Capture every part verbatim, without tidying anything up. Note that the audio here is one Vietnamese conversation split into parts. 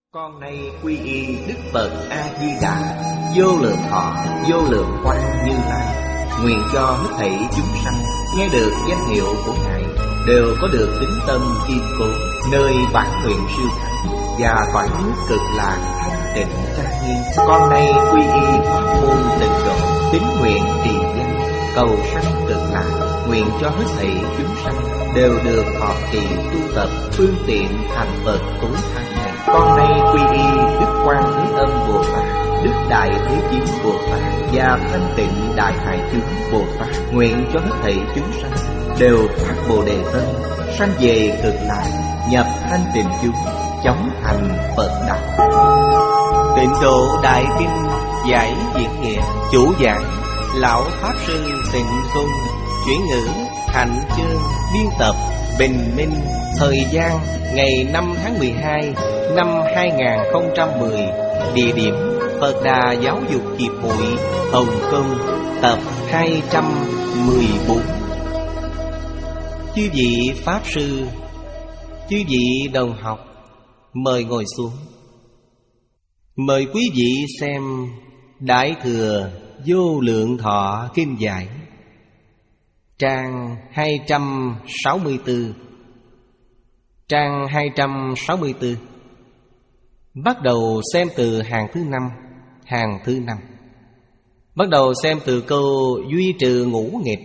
Con nay quy y Đức Phật A Di Đà, vô lượng thọ, vô lượng quang Như Lai. Nguyện cho hết thảy chúng sanh nghe được danh hiệu của Ngài đều có được tín tâm kiên cố, nơi bản nguyện siêu thắng và cõi nước cực lạc thanh tịnh trang nghiêm. Con nay quy y pháp môn tịnh độ, tín nguyện trì danh, cầu sanh cực lạc. Nguyện cho hết thảy chúng sanh đều được thọ trì tu tập phương tiện thành Phật tối thắng này. Con nay quy y Đức Quan Thế Âm Bồ Tát, Đức Đại Thế Chí Bồ Tát và Thanh Tịnh Đại Hải Chúng Bồ Tát. Nguyện cho hết thảy chúng sanh đều phát Bồ Đề tâm, sanh về cực lạc, nhập thanh tịnh chúng, chóng thành Phật đạo. Tịnh độ Đại Kinh giải diễn nghĩa, chủ giảng Lão Pháp Sư Tịnh Không, chuyển ngữ Hạnh Chương, biên tập Bình Minh. Thời gian ngày năm tháng mười hai năm hai nghìn không trăm mười. Địa điểm Phật Đà Giáo dục Hiệp hội, Hồng Kông. Tập hai trăm mười bốn. Chư vị Pháp Sư, chư vị đồng học, mời ngồi xuống. Mời quý vị xem Đại Thừa Vô Lượng Thọ Kinh Giải, trang hai trăm sáu mươi tư. Trang hai trăm sáu mươi tư. Bắt đầu xem từ hàng thứ năm. Hàng thứ năm bắt đầu xem từ câu duy trừ ngũ nghịch.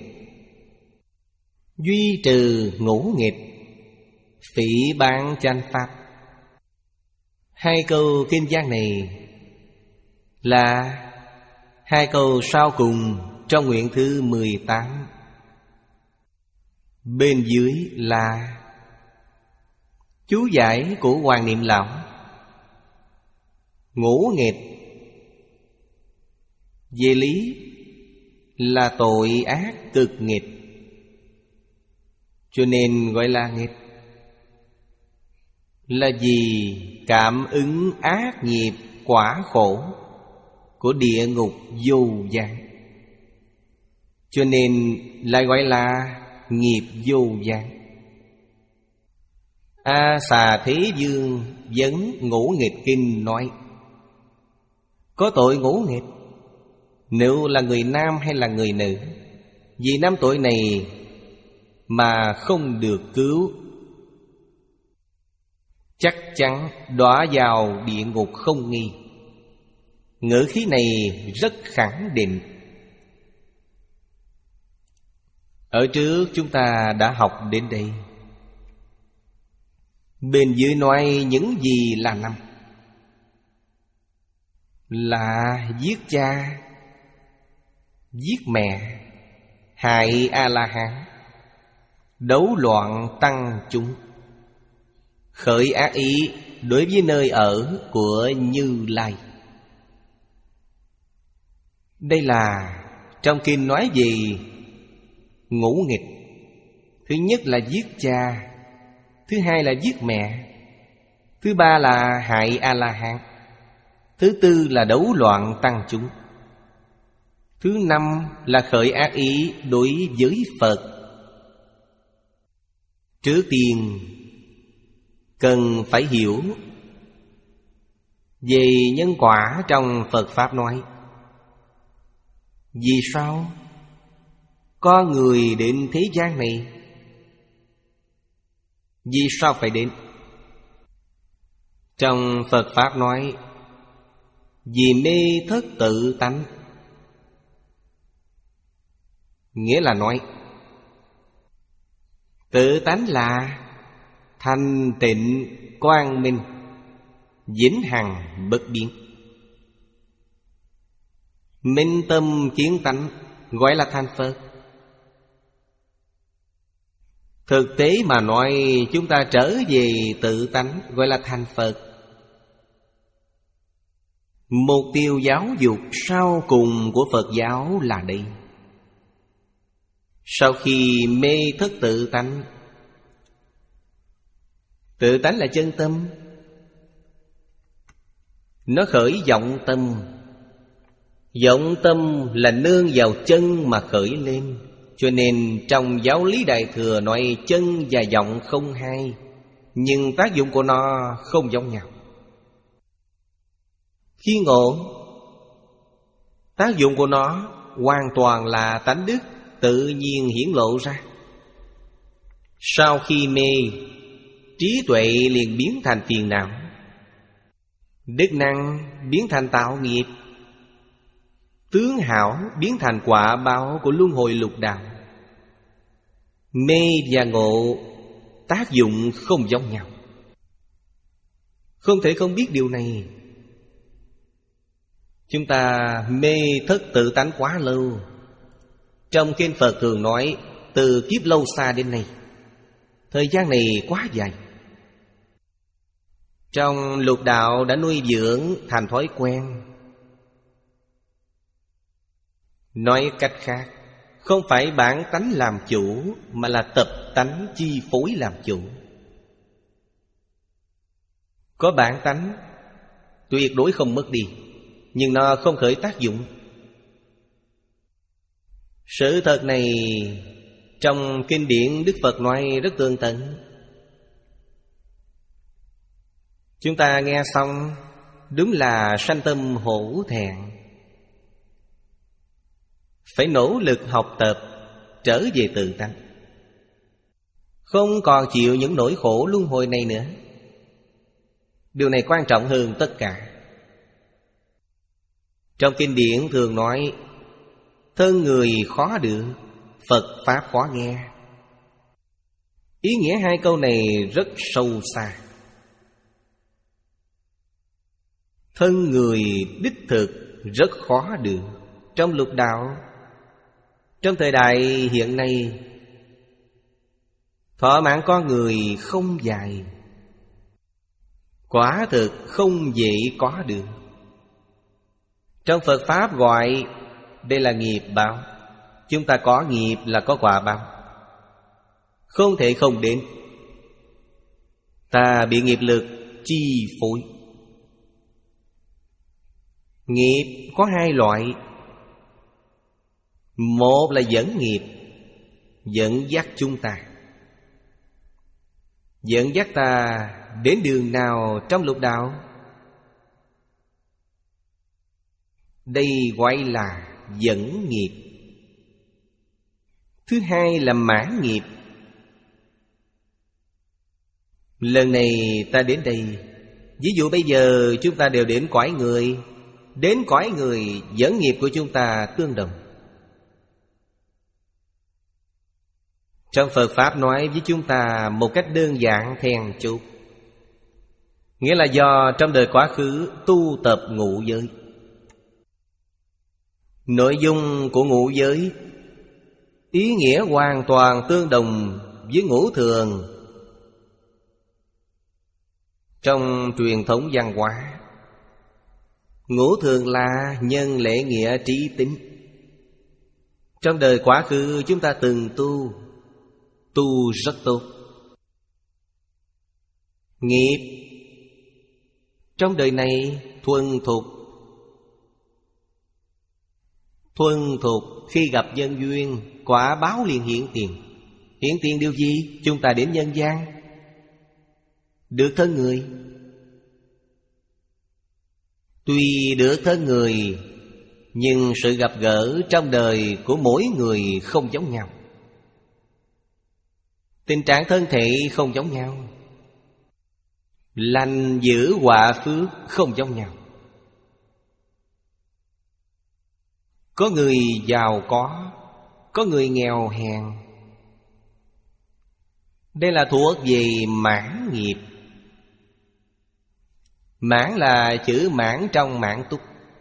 Duy trừ ngũ nghịch, phỉ báng chánh pháp. Hai câu kinh văn này là hai câu sau cùng trong nguyện thứ mười tám. Bên dưới là chú giải của Hoàng Niệm Lão. Ngũ nghịch về lý là tội ác cực nghịch, cho nên gọi là nghịch. Là vì cảm ứng ác nghiệp quả khổ của địa ngục vô gián, cho nên lại gọi là nghiệp vô gián. A Xà Thế Dương vấn ngũ nghịch kinh nói: có tội ngũ nghịch, nếu là người nam hay là người nữ, vì năm tội này mà không được cứu, chắc chắn đọa vào địa ngục không nghi. Ngữ khí này rất khẳng định. Ở trước chúng ta đã học đến đây. Bên dưới nói những gì là năm? Là giết cha, giết mẹ, hại A-la-hán, đấu loạn tăng chúng, khởi ác ý đối với nơi ở của Như Lai. Đây là trong kinh nói về ngũ nghịch. Thứ nhất là giết cha, thứ hai là giết mẹ, thứ ba là hại A-la-hán, thứ tư là đấu loạn tăng chúng, thứ năm là khởi ác ý đối với Phật. Trước tiên cần phải hiểu về nhân quả trong Phật Pháp nói. Vì sao có người đến thế gian này? Vì sao phải đến? Trong Phật Pháp nói vì mê thất tự tánh. Nghĩa là nói tự tánh là thanh tịnh quang minh, vĩnh hằng bất biến. Minh tâm kiến tánh gọi là thành Phật. Thực tế mà nói, chúng ta trở về tự tánh gọi là thành Phật. Mục tiêu giáo dục sau cùng của Phật giáo là đây. Sau khi mê thất tự tánh, tự tánh là chân tâm, nó khởi vọng tâm. Vọng tâm là nương vào chân mà khởi lên, cho nên trong giáo lý Đại Thừa nói chân và vọng không hai, nhưng tác dụng của nó không giống nhau. Khi ngộ, tác dụng của nó hoàn toàn là tánh đức tự nhiên hiển lộ ra. Sau khi mê, trí tuệ liền biến thành phiền não, đức năng biến thành tạo nghiệp, tướng hảo biến thành quả báo của luân hồi lục đạo. Mê và ngộ tác dụng không giống nhau, không thể không biết điều này. Chúng ta mê thất tự tánh quá lâu. Trong kinh Phật thường nói từ kiếp lâu xa đến nay, thời gian này quá dài. Trong lục đạo đã nuôi dưỡng thành thói quen. Nói cách khác, không phải bản tánh làm chủ, mà là tập tánh chi phối làm chủ. Có bản tánh tuyệt đối không mất đi, nhưng nó không khởi tác dụng. Sự thật này trong kinh điển Đức Phật nói rất tường tận. Chúng ta nghe xong đúng là sanh tâm hổ thẹn. Phải nỗ lực học tập trở về tự tánh, không còn chịu những nỗi khổ luân hồi này nữa. Điều này quan trọng hơn tất cả. Trong kinh điển thường nói thân người khó được, Phật Pháp khó nghe. Ý nghĩa hai câu này rất sâu xa. Thân người đích thực rất khó được. Trong lục đạo, trong thời đại hiện nay, thọ mạng con người không dài, quả thực không dễ có được. Trong Phật Pháp gọi đây là nghiệp báo. Chúng ta có nghiệp là có quả báo, không thể không đến. Ta bị nghiệp lực chi phối. Nghiệp có hai loại. Một là dẫn nghiệp, dẫn dắt chúng ta, dẫn dắt ta đến đường nào trong lục đạo. Đây gọi là dẫn nghiệp. Thứ hai là mãn nghiệp. Lần này ta đến đây, ví dụ bây giờ chúng ta đều đến cõi người. Đến cõi người, dẫn nghiệp của chúng ta tương đồng. Trong Phật Pháp nói với chúng ta một cách đơn giản then chốt, nghĩa là do trong đời quá khứ tu tập ngũ giới. Nội dung của ngũ giới ý nghĩa hoàn toàn tương đồng với ngũ thường. Trong truyền thống văn hóa, ngũ thường là nhân, lễ, nghĩa, trí, tính. Trong đời quá khứ chúng ta từng tu, tu rất tốt. Nghiệp trong đời này thuần thục. Thuần thục khi gặp nhân duyên, quả báo liền hiện tiền. Hiện tiền điều gì? Chúng ta đến nhân gian, được thân người. Tuy được thân người, nhưng sự gặp gỡ trong đời của mỗi người không giống nhau. Tình trạng thân thể không giống nhau, lành dữ họa phước không giống nhau. Có người giàu có, có người nghèo hèn. Đây là thuộc về mãn nghiệp. Mãn là chữ mãn trong mãn túc.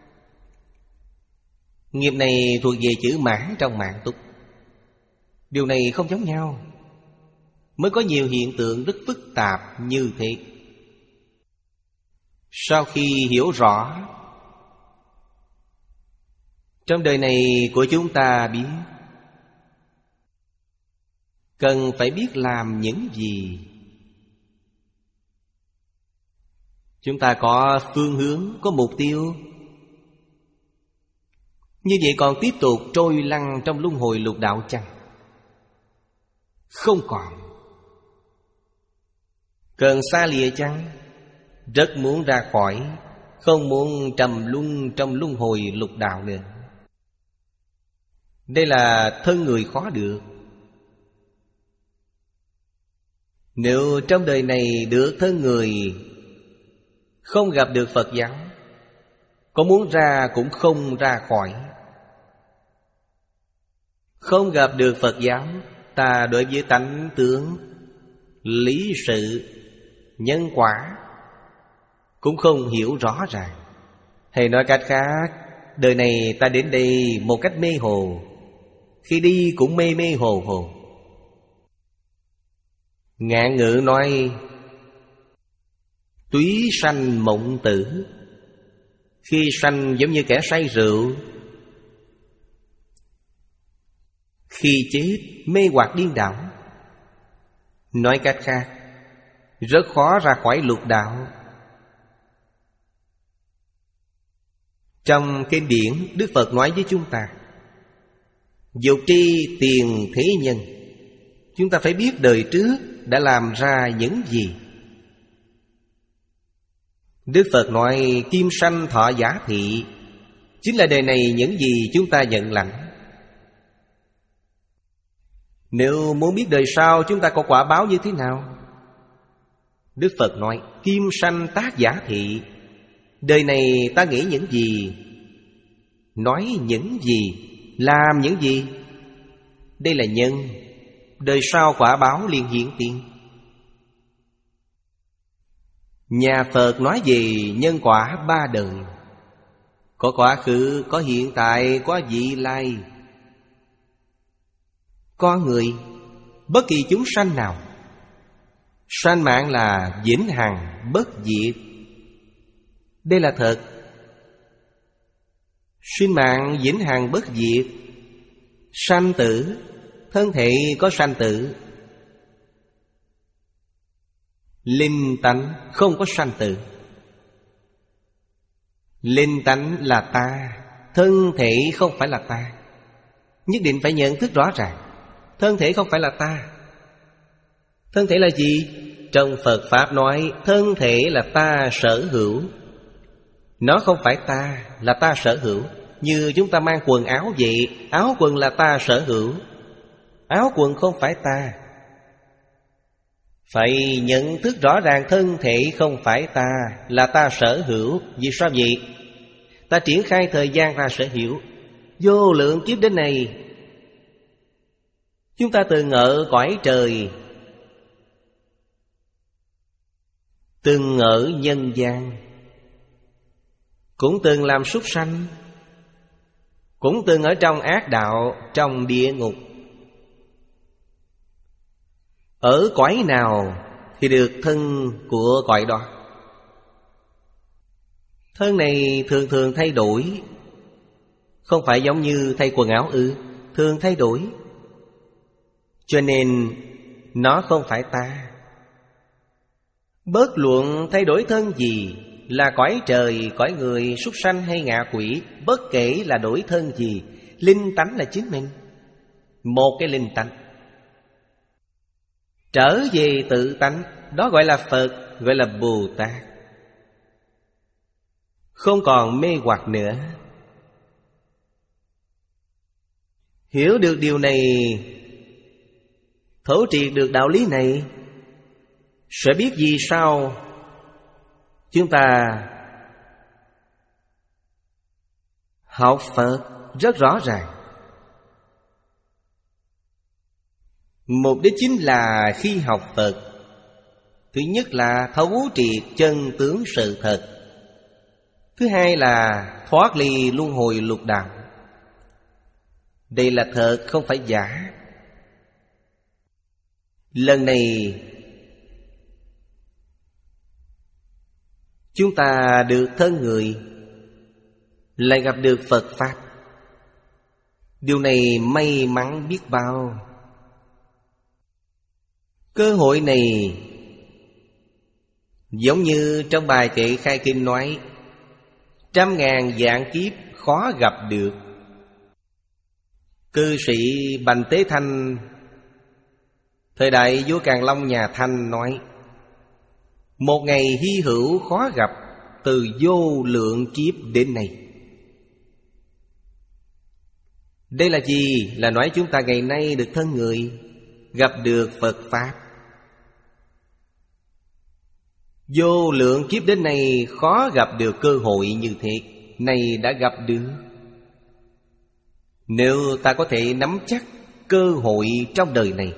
Nghiệp này thuộc về chữ mãn trong mãn túc. Điều này không giống nhau, mới có nhiều hiện tượng rất phức tạp như thế. Sau khi hiểu rõ, trong đời này của chúng ta biết cần phải biết làm những gì. Chúng ta có phương hướng, có mục tiêu. Như vậy còn tiếp tục trôi lăn trong luân hồi lục đạo chăng? Không còn. Cần xa lìa chăng? Rất muốn ra khỏi, không muốn trầm luân trong luân hồi lục đạo nữa. Đây là thân người khó được. Nếu trong đời này được thân người, không gặp được Phật giáo, có muốn ra cũng không ra khỏi. Không gặp được Phật giáo, ta đối với tánh tướng, lý sự, nhân quả cũng không hiểu rõ ràng. Hay nói cách khác, đời này ta đến đây một cách mê hồ, khi đi cũng mê mê hồ hồ. Ngạn ngữ nói túy sanh mộng tử. Khi sanh giống như kẻ say rượu, khi chết mê hoặc điên đảo. Nói cách khác, rất khó ra khỏi lục đạo. Trong kinh điển, Đức Phật nói với chúng ta, dục tri tiền thế nhân. Chúng ta phải biết đời trước đã làm ra những gì. Đức Phật nói kim sanh thọ giả thị, chính là đời này những gì chúng ta nhận lãnh. Nếu muốn biết đời sau chúng ta có quả báo như thế nào, Đức Phật nói kim sanh tác giả thị. Đời này ta nghĩ những gì, nói những gì, làm những gì, đây là nhân. Đời sau quả báo liền hiện tiền. Nhà Phật nói về nhân quả ba đời, có quá khứ, có hiện tại, có vị lai. Con người, bất kỳ chúng sanh nào, sanh mạng là vĩnh hằng bất diệt. Đây là thật. Sinh mạng vĩnh hằng bất diệt. Sanh tử, thân thể có sanh tử. Linh tánh không có sanh tử. Linh tánh là ta, thân thể không phải là ta. Nhất định phải nhận thức rõ ràng, thân thể không phải là ta. Thân thể là gì? Trong Phật Pháp nói thân thể là ta sở hữu. Nó không phải ta, là ta sở hữu. Như chúng ta mang quần áo vậy, áo quần là ta sở hữu. Áo quần không phải ta. Phải nhận thức rõ ràng thân thể không phải ta, là ta sở hữu. Vì sao vậy? Ta triển khai thời gian ra sở hữu. Vô lượng kiếp đến này, chúng ta từng ở cõi trời, từng ở nhân gian, cũng từng làm súc sanh, cũng từng ở trong ác đạo, trong địa ngục. Ở cõi nào thì được thân của cõi đó. Thân này thường thường thay đổi, không phải giống như thay quần áo ư, thường thay đổi. Cho nên nó không phải ta. Bất luận thay đổi thân gì, là cõi trời, cõi người, súc sanh hay ngạ quỷ, bất kể là đổi thân gì, linh tánh là chính mình. Một cái linh tánh trở về tự tánh, đó gọi là Phật, gọi là Bồ Tát. Không còn mê hoặc nữa. Hiểu được điều này, thấu triệt được đạo lý này, sẽ biết vì sao chúng ta học Phật rất rõ ràng. Mục đích chính là khi học Phật, thứ nhất là thấu triệt chân tướng sự thật, thứ hai là thoát ly luân hồi lục đạo. Đây là thật, không phải giả. Lần này chúng ta được thân người, lại gặp được Phật Pháp. Điều này may mắn biết bao. Cơ hội này giống như trong bài kệ khai kinh nói, trăm ngàn vạn kiếp khó gặp được. Cư sĩ Bành Tế Thanh thời đại vua Càn Long nhà Thanh nói, một ngày hy hữu khó gặp, từ vô lượng kiếp đến nay. Đây là gì? Là nói chúng ta ngày nay được thân người, gặp được Phật Pháp. Vô lượng kiếp đến nay khó gặp được cơ hội như thế. Này đã gặp được. Nếu ta có thể nắm chắc cơ hội trong đời này,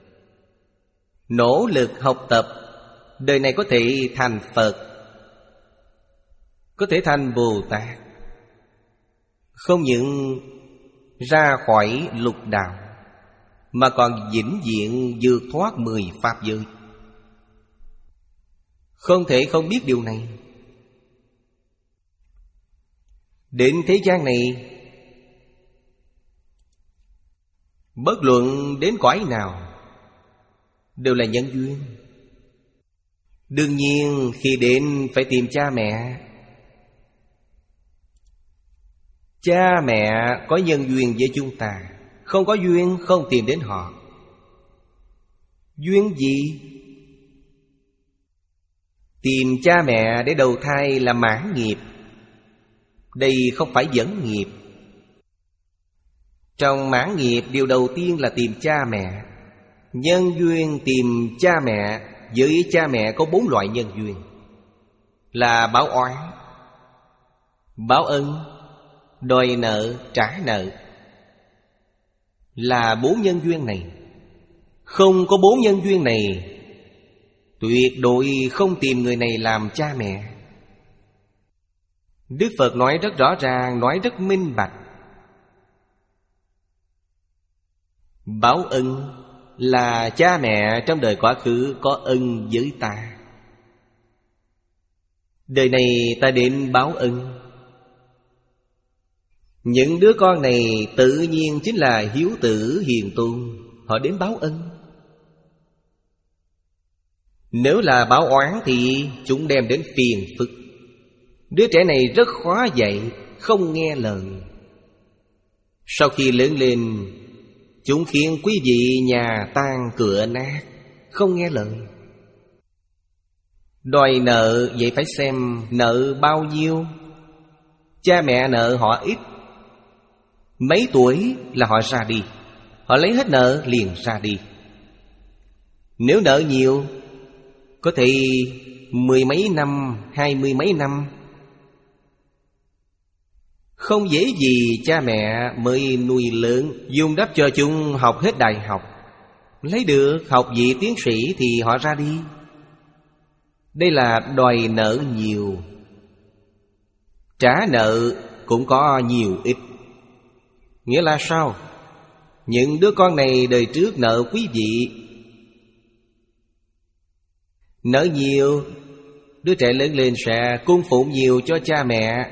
nỗ lực học tập, đời này có thể thành Phật, có thể thành Bồ Tát, không những ra khỏi lục đạo, mà còn vĩnh viễn vượt thoát mười pháp giới. Không thể không biết điều này. Đến thế gian này, bất luận đến cõi nào, đều là nhân duyên. Đương nhiên khi đến phải tìm cha mẹ. Cha mẹ có nhân duyên với chúng ta, không có duyên không tìm đến họ. Duyên gì? Tìm cha mẹ để đầu thai là mãn nghiệp. Đây không phải dẫn nghiệp. Trong mãn nghiệp, điều đầu tiên là tìm cha mẹ. Nhân duyên tìm cha mẹ. Với cha mẹ có bốn loại nhân duyên, là báo oán, báo ân, đòi nợ, trả nợ. Là bốn nhân duyên này. Không có bốn nhân duyên này, tuyệt đối không tìm người này làm cha mẹ. Đức Phật nói rất rõ ràng, nói rất minh bạch. Báo ân là cha mẹ trong đời quá khứ có ân với ta, đời này ta đến báo ân. Những đứa con này tự nhiên chính là hiếu tử hiền tôn, họ đến báo ân. Nếu là báo oán thì chúng đem đến phiền phức. Đứa trẻ này rất khó dạy, không nghe lời. Sau khi lớn lên, chúng khiến quý vị nhà tan cửa nát, không nghe lời. Đòi nợ, vậy phải xem nợ bao nhiêu. Cha mẹ nợ họ ít, mấy tuổi là họ ra đi, họ lấy hết nợ liền ra đi. Nếu nợ nhiều, có thể mười mấy năm, hai mươi mấy năm. Không dễ gì cha mẹ mới nuôi lớn, dung đắp cho chúng học hết đại học, lấy được học vị tiến sĩ thì họ ra đi. Đây là đòi nợ nhiều. Trả nợ cũng có nhiều ít. Nghĩa là sao? Những đứa con này đời trước nợ quý vị, nợ nhiều, đứa trẻ lớn lên sẽ cung phụng nhiều cho cha mẹ.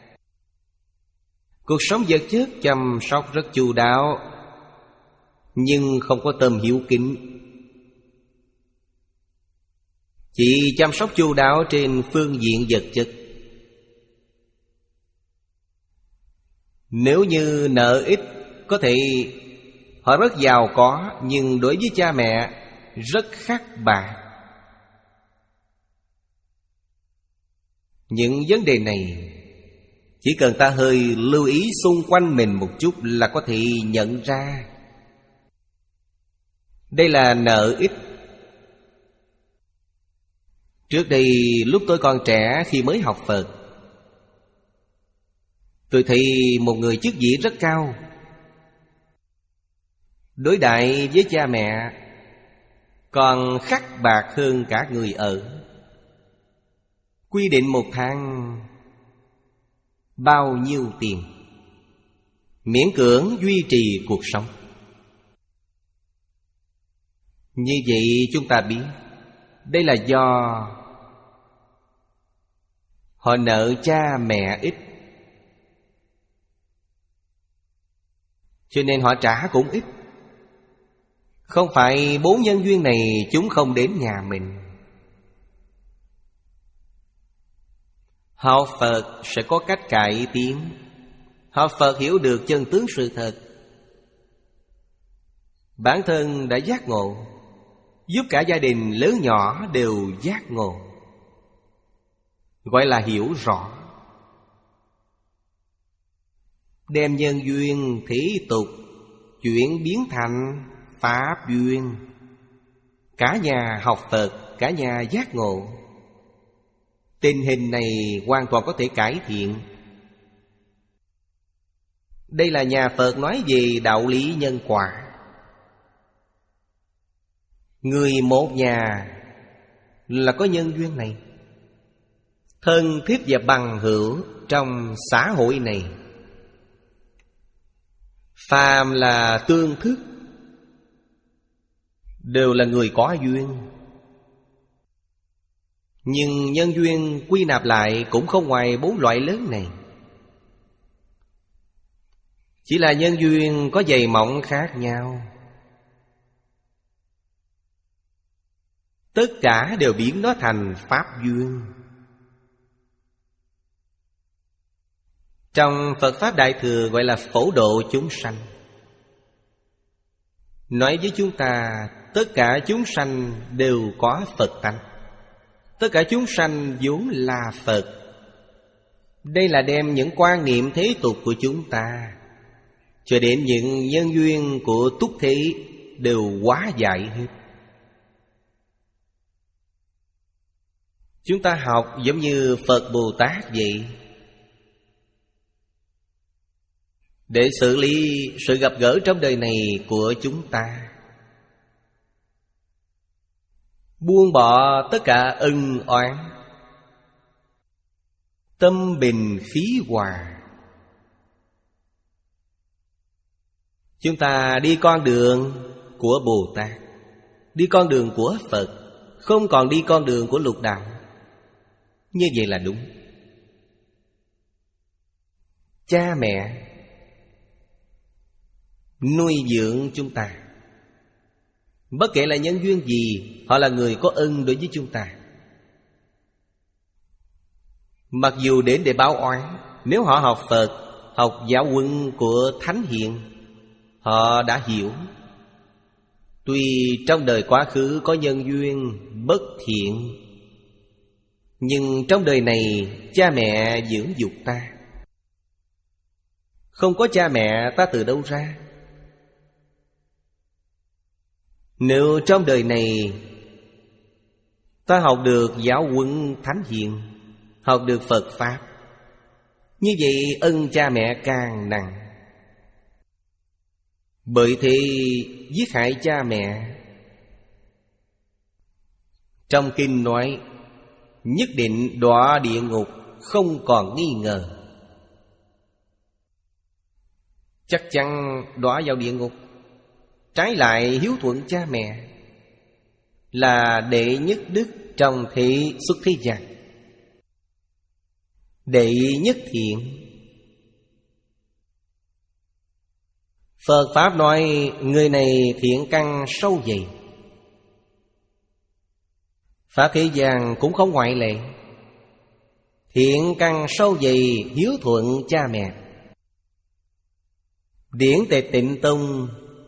Cuộc sống vật chất chăm sóc rất chu đáo, nhưng không có tâm hiếu kính. Chỉ chăm sóc chu đáo trên phương diện vật chất. Nếu như nợ ít, có thể họ rất giàu có, nhưng đối với cha mẹ rất khắc bạc. Những vấn đề này chỉ cần ta hơi lưu ý xung quanh mình một chút là có thể nhận ra. Đây là nợ ít. Trước đây lúc tôi còn trẻ, khi mới học Phật, tôi thấy một người chức vị rất cao, đối đãi với cha mẹ còn khắc bạc hơn cả người ở. Quy định một tháng bao nhiêu tiền, miễn cưỡng duy trì cuộc sống. Như vậy chúng ta biết, đây là do họ nợ cha mẹ ít, cho nên họ trả cũng ít. Không phải bốn nhân duyên này chúng không đến nhà mình. Học Phật sẽ có cách cải tiến. Học Phật hiểu được chân tướng sự thật, bản thân đã giác ngộ, giúp cả gia đình lớn nhỏ đều giác ngộ. gọi là hiểu rõ. Đem nhân duyên thế tục chuyển biến thành pháp duyên. Cả nhà học Phật, cả nhà giác ngộ. Tình hình này hoàn toàn có thể cải thiện. Đây là nhà Phật nói về đạo lý nhân quả. Người một nhà là có nhân duyên này. Thân thiết và bằng hữu trong xã hội này, phàm là tương thức, đều là người có duyên. Nhưng nhân duyên quy nạp lại cũng không ngoài bốn loại lớn này. Chỉ là nhân duyên có dày mỏng khác nhau. Tất cả đều biến nó thành pháp duyên. Trong Phật Pháp Đại Thừa gọi là phổ độ chúng sanh. Nói với chúng ta tất cả chúng sanh đều có Phật tánh. Tất cả chúng sanh vốn là Phật. Đây là đem những quan niệm thế tục của chúng ta cho đến những nhân duyên của túc thế đều hóa giải hết. Chúng ta học giống như Phật Bồ Tát vậy, để xử lý sự gặp gỡ trong đời này của chúng ta. Buông bỏ tất cả ân oán, tâm bình khí hòa. Chúng ta đi con đường của Bồ Tát, đi con đường của Phật, không còn đi con đường của lục đạo. Như vậy là đúng. Cha mẹ nuôi dưỡng chúng ta, bất kể là nhân duyên gì, họ là người có ân đối với chúng ta. Mặc dù đến để báo oán, nếu họ học Phật, học giáo huấn của Thánh Hiền, họ đã hiểu. Tuy trong đời quá khứ có nhân duyên bất thiện, nhưng trong đời này cha mẹ dưỡng dục ta. Không có cha mẹ ta từ đâu ra? Nếu trong đời này ta học được giáo huấn Thánh Hiền, học được Phật Pháp, như vậy ân cha mẹ càng nặng. Bởi thế giết hại cha mẹ, trong kinh nói nhất định đọa địa ngục không còn nghi ngờ. Chắc chắn đọa vào địa ngục. Trái lại hiếu thuận cha mẹ là đệ nhất đức trong thế xuất thế gian, đệ nhất thiện. Phật Pháp nói người này thiện căn sâu dày. Pháp thế gian cũng không ngoại lệ. Thiện căn sâu dày, hiếu thuận cha mẹ. Điển Tề Tịnh Tông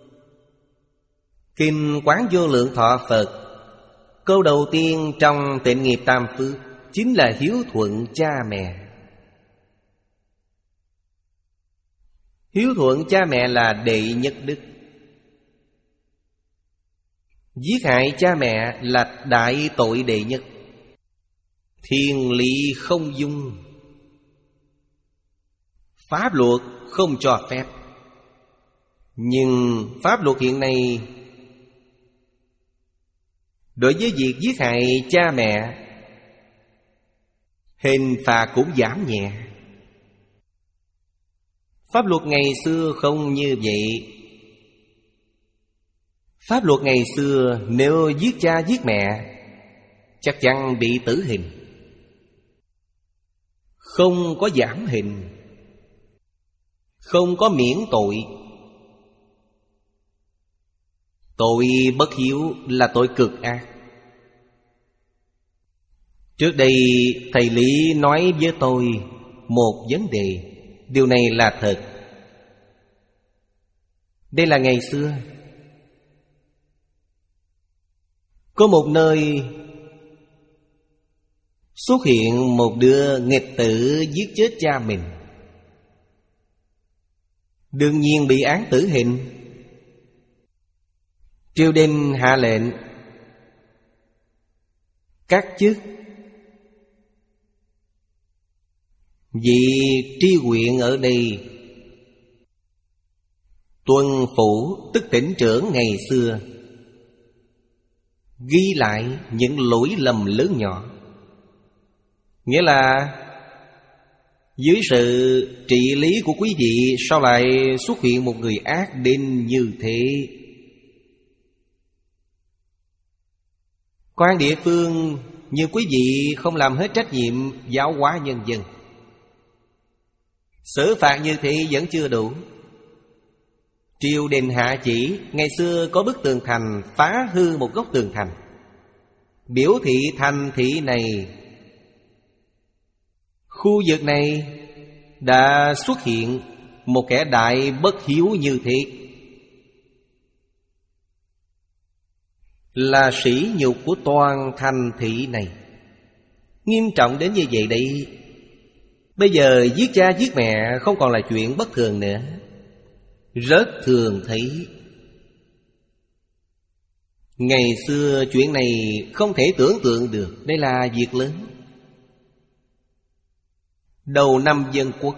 Kinh Quán Vô Lượng Thọ Phật, câu đầu tiên trong Tịnh Nghiệp Tam Phước chính là hiếu thuận cha mẹ. Hiếu thuận cha mẹ là đệ nhất đức. Giết hại cha mẹ là đại tội đệ nhất. Thiên lý không dung, pháp luật không cho phép. Nhưng pháp luật hiện nay đối với việc giết hại cha mẹ, hình phạt cũng giảm nhẹ. Pháp luật ngày xưa không như vậy. Pháp luật ngày xưa nếu giết cha giết mẹ chắc chắn bị tử hình, không có giảm hình, không có miễn tội. Tội bất hiếu là tội cực ác. Trước đây thầy Lý nói với tôi một vấn đề. Điều này là thật. Đây là ngày xưa có một nơi Xuất hiện một đứa nghịch tử giết chết cha mình, đương nhiên bị án tử hình. Triều đình hạ lệnh các chức vị tri huyện ở đây tuân phủ, tức tỉnh trưởng ngày xưa, ghi lại những lỗi lầm lớn nhỏ. Nghĩa là dưới sự trị lý của quý vị, sao lại xuất hiện một người ác đến như thế? Quan địa phương như quý vị không làm hết trách nhiệm giáo hóa nhân dân, xử phạt như thế vẫn chưa đủ. Triều đình hạ chỉ, ngày xưa có bức tường thành phá hư một góc tường thành, biểu thị thành thị này, khu vực này đã xuất hiện một kẻ đại bất hiếu như thế, là sỉ nhục của toàn thành thị này. Nghiêm trọng đến như vậy đấy. Bây giờ giết cha giết mẹ không còn là chuyện bất thường nữa, rất thường thấy. Ngày xưa chuyện này không thể tưởng tượng được. Đây là việc lớn. Đầu năm Dân Quốc,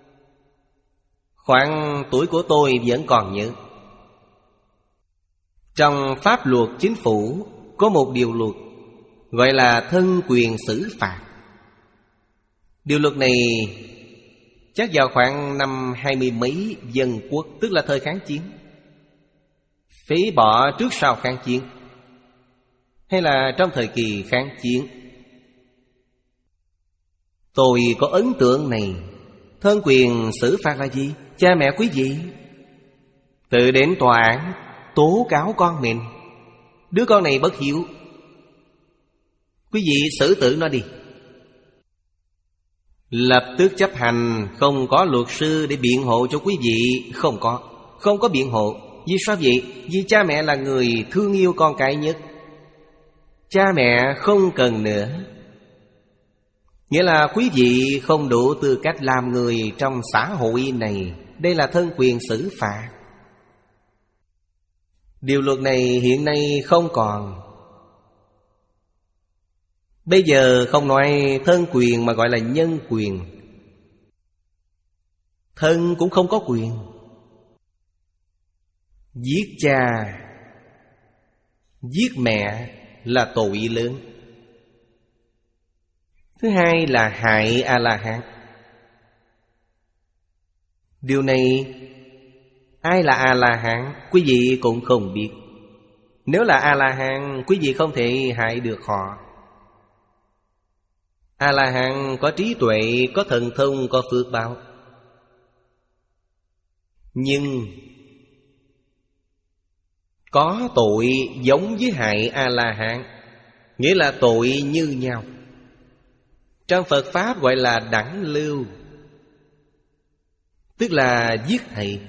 khoảng tuổi của tôi vẫn còn nhớ, trong pháp luật chính phủ có một điều luật gọi là thân quyền xử phạt. Điều luật này chắc vào khoảng năm hai mươi mấy Dân Quốc, tức là thời kháng chiến, phế bỏ trước sau kháng chiến, hay là trong thời kỳ kháng chiến. Tôi có ấn tượng này. Thân quyền xử phạt là gì? Cha mẹ quý vị tự đến tòa án tố cáo con mình, đứa con này bất hiếu, quý vị xử tử nó đi. Lập tức chấp hành, không có luật sư để biện hộ cho quý vị. Không có, không có biện hộ. Vì sao vậy? Vì cha mẹ là người thương yêu con cái nhất. Cha mẹ không cần nữa. Nghĩa là quý vị không đủ tư cách làm người trong xã hội này. Đây là thân quyền xử phạt. Điều luật này hiện nay không còn. Bây giờ không nói thân quyền mà gọi là nhân quyền. Thân cũng không có quyền. Giết cha, giết mẹ là tội lớn. Thứ hai là hại A-la-hán. Điều này ai là A-la-hán quý vị cũng không biết. Nếu là A-la-hán, quý vị không thể hại được họ. A-la-hán có trí tuệ, có thần thông, có phước báo. Nhưng có tội giống với hại A-la-hán, nghĩa là tội như nhau. Trong Phật Pháp gọi là đẳng lưu, tức là giết thầy.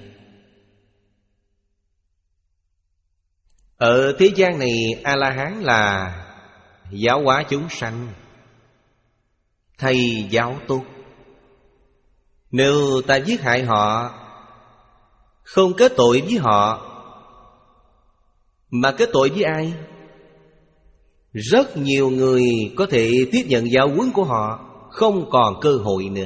Ở thế gian này, A-la-hán là giáo hóa chúng sanh, thầy giáo tốt. Nếu ta giết hại họ, không kết tội với họ, mà kết tội với ai? Rất nhiều người có thể tiếp nhận giáo huấn của họ, không còn cơ hội nữa.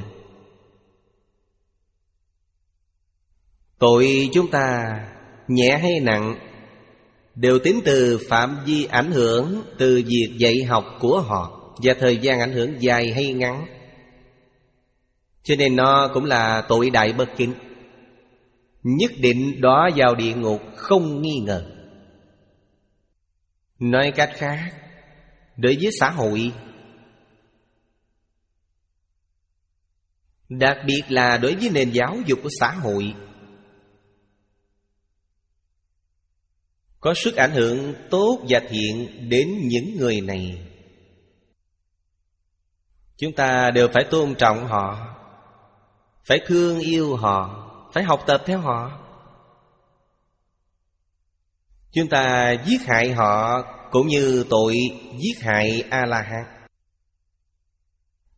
Tội chúng ta nhẹ hay nặng đều tính từ phạm vi ảnh hưởng, từ việc dạy học của họ, và thời gian ảnh hưởng dài hay ngắn. Cho nên nó cũng là tội đại bất kính, nhất định đọa vào địa ngục không nghi ngờ. Nói cách khác, đối với xã hội, đặc biệt là đối với nền giáo dục của xã hội, có sức ảnh hưởng tốt và thiện đến những người này. Chúng ta đều phải tôn trọng họ, phải thương yêu họ, phải học tập theo họ. Chúng ta giết hại họ cũng như tội giết hại A-la-hán.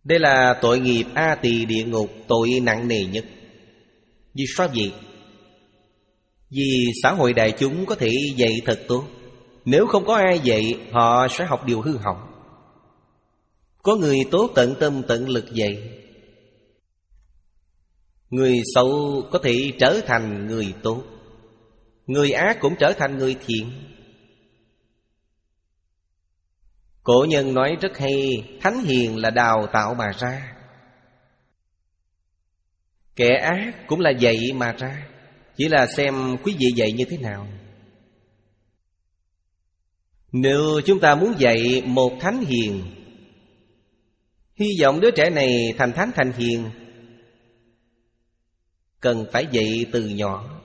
Đây là tội nghiệp A Tỳ địa ngục, tội nặng nề nhất. Vì sao vậy? Vì xã hội đại chúng có thể dạy thật tốt. Nếu không có ai dạy, họ sẽ học điều hư hỏng. Có người tốt tận tâm tận lực dạy, người xấu có thể trở thành người tốt, người ác cũng trở thành người thiện. Cổ nhân nói rất hay, thánh hiền là đào tạo mà ra, kẻ ác cũng là dạy mà ra. Chỉ là xem quý vị dạy như thế nào. Nếu chúng ta muốn dạy một thánh hiền, hy vọng đứa trẻ này thành thánh thành hiền, cần phải dạy từ nhỏ.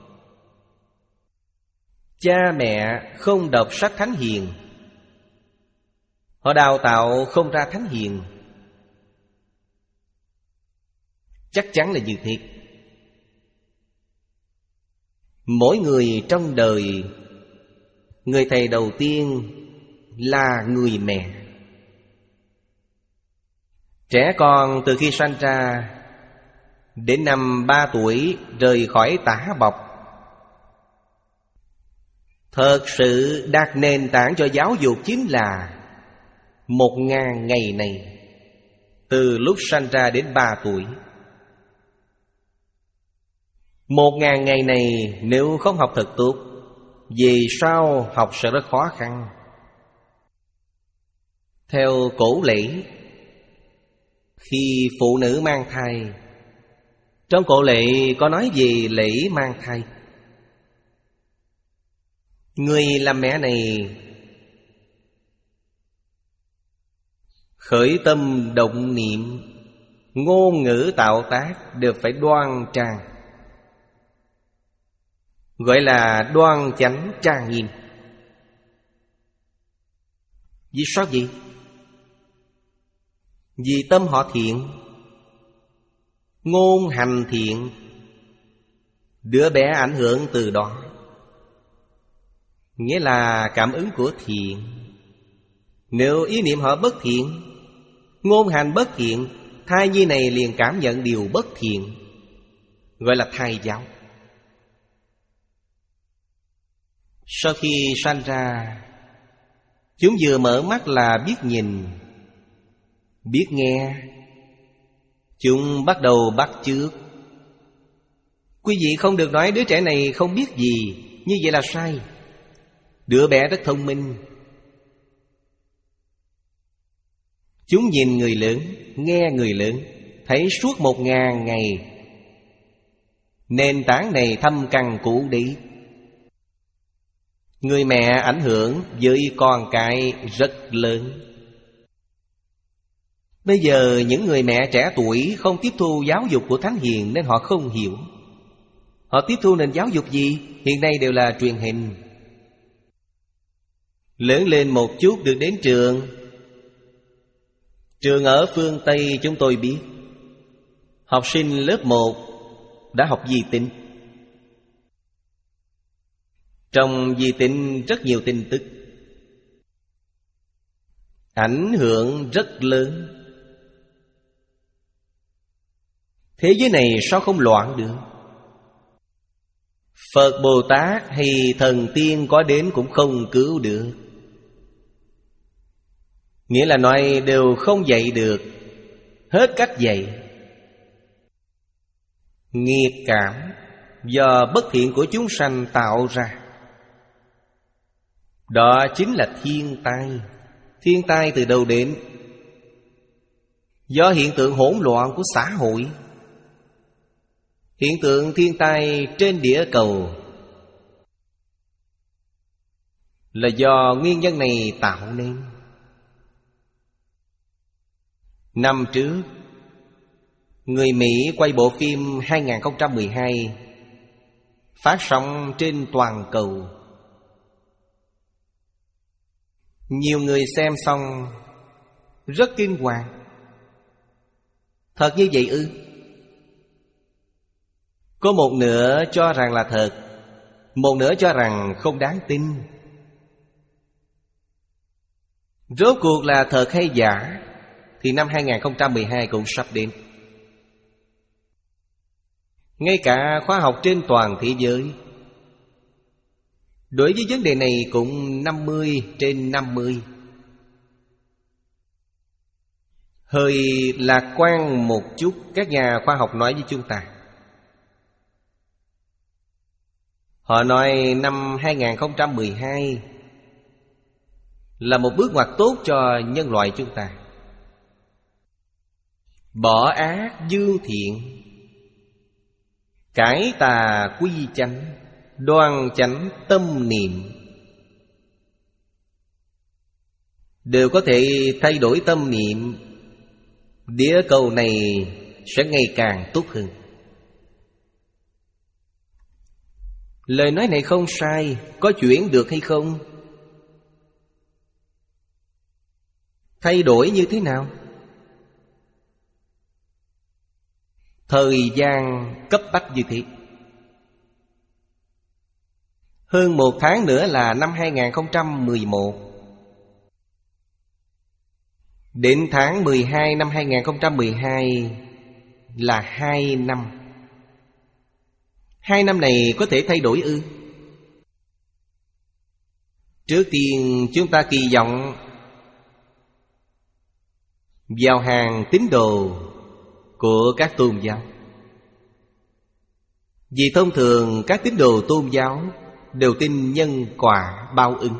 Cha mẹ không đọc sách thánh hiền, họ đào tạo không ra thánh hiền. Chắc chắn là như thế. Mỗi người trong đời, người thầy đầu tiên là người mẹ. Trẻ con từ khi sanh ra đến năm ba tuổi rời khỏi tã bọc, thật sự đặt nền tảng cho giáo dục chính là một ngàn ngày này, từ lúc sanh ra đến ba tuổi. Một ngàn ngày này nếu không học thật tốt, về sau học sẽ rất khó khăn. Theo cổ lễ, khi phụ nữ mang thai, trong cổ lễ có nói về lễ mang thai. Người làm mẹ này khởi tâm động niệm, ngôn ngữ tạo tác đều phải đoan trang, gọi là đoan chánh trang nghiêm. Vì sao vậy? Vì tâm họ thiện, ngôn hành thiện, đứa bé ảnh hưởng từ đó. Nghĩa là cảm ứng của thiện. Nếu ý niệm họ bất thiện, ngôn hành bất thiện, thai nhi này liền cảm nhận điều bất thiện, gọi là thai giáo. Sau khi sanh ra, chúng vừa mở mắt là biết nhìn, biết nghe. Chúng bắt đầu bắt chước. Quý vị không được nói đứa trẻ này không biết gì, như vậy là sai. Đứa bé rất thông minh. Chúng nhìn người lớn, nghe người lớn, thấy suốt một ngàn ngày. Nền tảng này thâm căn cũ đế. Người mẹ ảnh hưởng với con cái rất lớn. Bây giờ những người mẹ trẻ tuổi không tiếp thu giáo dục của thánh hiền nên họ không hiểu. Họ tiếp thu nền giáo dục gì? Hiện nay đều là truyền hình. Lớn lên một chút được đến trường. Trường ở phương Tây chúng tôi biết, học sinh lớp một đã học vi tính. Trong vi tính rất nhiều tin tức, ảnh hưởng rất lớn. Thế giới này sao không loạn được? Phật Bồ Tát hay thần tiên có đến cũng không cứu được. Nghĩa là nói đều không dạy được, hết cách dạy. Nghiệp cảm do bất thiện của chúng sanh tạo ra, đó chính là thiên tai. Thiên tai từ đâu đến? Do hiện tượng hỗn loạn của xã hội. Hiện tượng thiên tai trên địa cầu là do nguyên nhân này tạo nên. Năm trước, người Mỹ quay bộ phim hai không một hai, phát sóng trên toàn cầu. Nhiều người xem xong rất kinh hoàng. Thật như vậy ư? Có một nửa cho rằng là thật, một nửa cho rằng không đáng tin. Rốt cuộc là thật hay giả? thì năm hai không một hai cũng sắp đến. Ngay cả khoa học trên toàn thế giới đối với vấn đề này cũng năm mươi trên năm mươi. Hơi lạc quan một chút, các nhà khoa học nói với chúng ta. Họ nói năm hai không một hai là một bước ngoặt tốt cho nhân loại chúng ta. Bỏ ác dương thiện, cải tà quy chánh, đoan chánh tâm niệm, đều có thể thay đổi tâm niệm. Địa cầu này sẽ ngày càng tốt hơn. Lời nói này không sai. Có chuyển được hay không? Thay đổi như thế nào? Thời gian cấp bách như thế. Hơn một tháng nữa là năm hai không một một. Đến tháng mười hai năm hai không một hai là hai năm. Hai năm này có thể thay đổi ư? Trước tiên chúng ta kỳ vọng vào hàng tín đồ của các tôn giáo. Vì thông thường các tín đồ tôn giáo đều tin nhân quả báo ứng.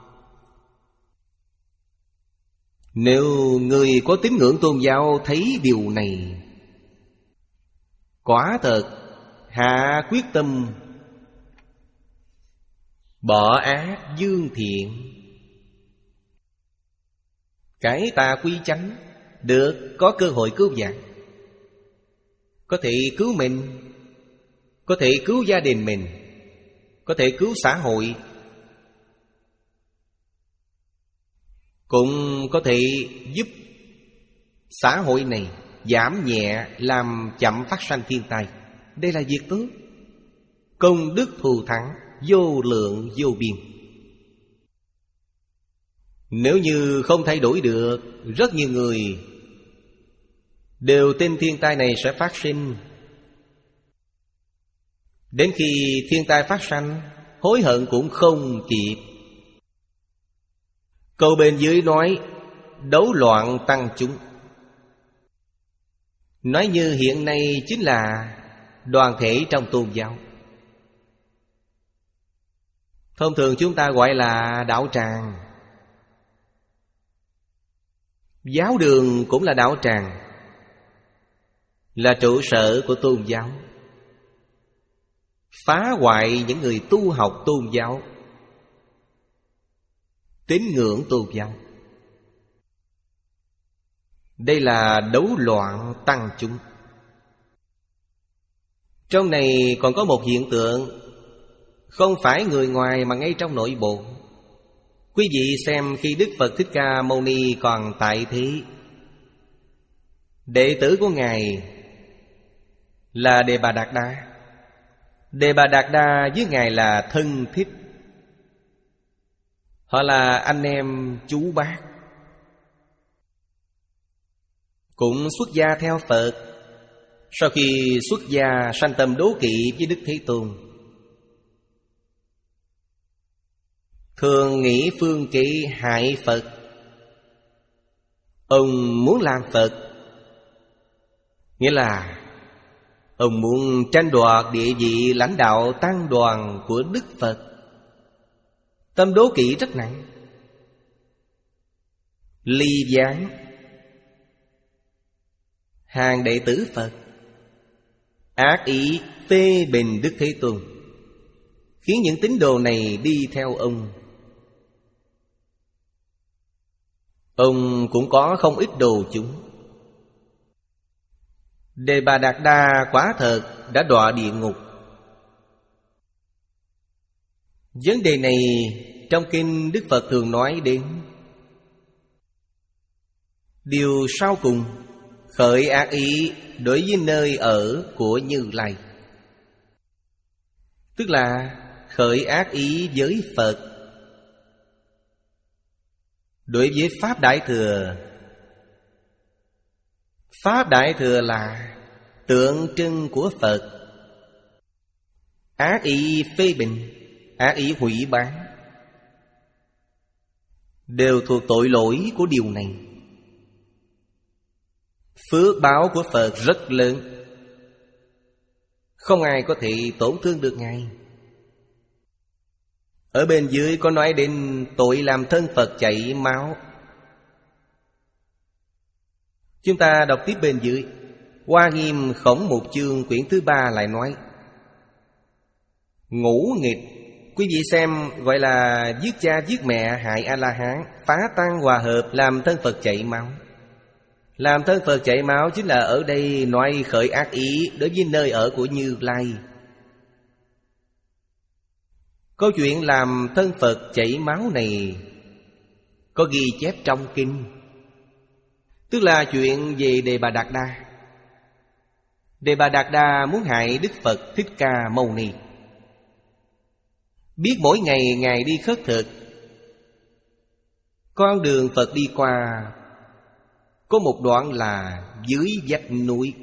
Nếu người có tín ngưỡng tôn giáo thấy điều này, quả thật hạ quyết tâm bỏ ác dương thiện, cải tà quy chánh, được có cơ hội cứu vãn. Có thể cứu mình, có thể cứu gia đình mình, có thể cứu xã hội, cũng có thể giúp xã hội này giảm nhẹ, làm chậm phát sanh thiên tai. Đây là việc tốt. Công đức thù thắng vô lượng vô biên. Nếu như không thay đổi được, rất nhiều người đều tin thiên tai này sẽ phát sinh. Đến khi thiên tai phát sanh, hối hận cũng không kịp. Câu bên dưới nói đấu loạn tăng chúng. Nói như hiện nay chính là đoàn thể trong tôn giáo. Thông thường chúng ta gọi là đạo tràng. Giáo đường cũng là đạo tràng, là trụ sở của tôn giáo. Phá hoại những người tu học tôn giáo, tín ngưỡng tôn giáo. Đây là đấu loạn tăng chúng. Trong này còn có một hiện tượng, không phải người ngoài mà ngay trong nội bộ. Quý vị xem khi Đức Phật Thích Ca Mâu Ni còn tại thế, đệ tử của Ngài là Đề Bà Đạt Đa. Đề Bà Đạt Đa với Ngài là thân thích, họ là anh em chú bác, cũng xuất gia theo Phật. Sau khi xuất gia sanh tâm đố kỵ với Đức Thế Tôn, thường nghĩ phương kế hại Phật. Ông muốn làm Phật, nghĩa là ông muốn tranh đoạt địa vị lãnh đạo tăng đoàn của Đức Phật. Tâm đố kỵ rất nặng, ly gián hàng đệ tử Phật, ác ý phê bình Đức Thế Tôn, khiến những tín đồ này đi theo ông. Ông cũng có không ít đồ chúng. Đề Bà Đạt Đa quả thật đã đọa địa ngục. Vấn đề này trong kinh Đức Phật thường nói đến. Điều sau cùng, khởi ác ý đối với nơi ở của Như Lai, tức là khởi ác ý với Phật, đối với Pháp Đại Thừa, Pháp Đại Thừa là tượng trưng của Phật. Ác ý phê bình, ác ý hủy bán đều thuộc tội lỗi của điều này. Phước báo của Phật rất lớn, không ai có thể tổn thương được Ngài. Ở bên dưới có nói đến tội làm thân Phật chảy máu. Chúng ta đọc tiếp bên dưới. Hoa Nghiêm Khổng Mục Chương quyển thứ ba lại nói: ngũ nghịch. Quý vị xem, gọi là giết cha giết mẹ hại A-la-hán, phá tăng hòa hợp, làm thân Phật chảy máu. Làm thân Phật chảy máu chính là ở đây nói khởi ác ý đối với nơi ở của Như Lai. Câu chuyện làm thân Phật chảy máu này có ghi chép trong kinh, tức là chuyện về Đề Bà Đạt Đa. Đề Bà Đạt Đa muốn hại Đức Phật Thích Ca Mâu Ni. Biết mỗi ngày Ngài đi khất thực, con đường Phật đi qua có một đoạn là dưới vách núi.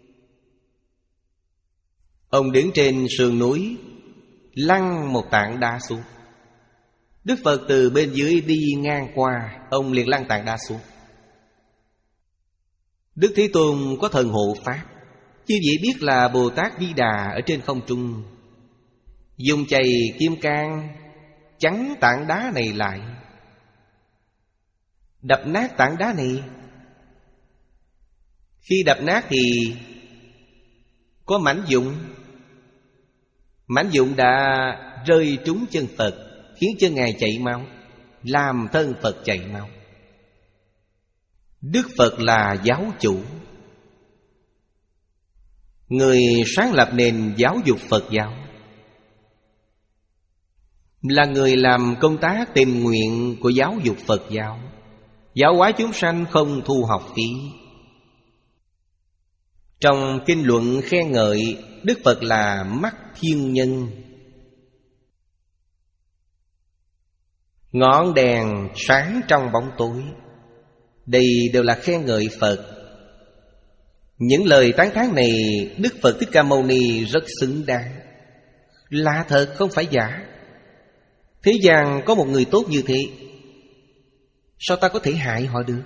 Ông đứng trên sườn núi, lăn một tảng đá xuống. Đức Phật từ bên dưới đi ngang qua, ông liền lăn tảng đá xuống. Đức Thế Tôn có thần hộ pháp, chư vị biết là Bồ Tát Di Đà ở trên không trung, dùng chày kim cang chắn tảng đá này lại, đập nát tảng đá này. Khi đập nát thì có mảnh vụn. Mảnh vụn đã rơi trúng chân Phật, khiến chân Ngài chảy máu, làm thân Phật chảy máu. Đức Phật là giáo chủ, người sáng lập nền giáo dục Phật giáo, là người làm công tác tình nguyện của giáo dục Phật giáo, giáo hóa chúng sanh không thu học phí. Trong kinh luận khen ngợi Đức Phật là mắt thiên nhân, ngọn đèn sáng trong bóng tối. Đây đều là khen ngợi Phật. Những lời tán thán này Đức Phật Thích Ca Mâu Ni rất xứng đáng, là thật không phải giả. Thế gian có một người tốt như thế, sao ta có thể hại họ được?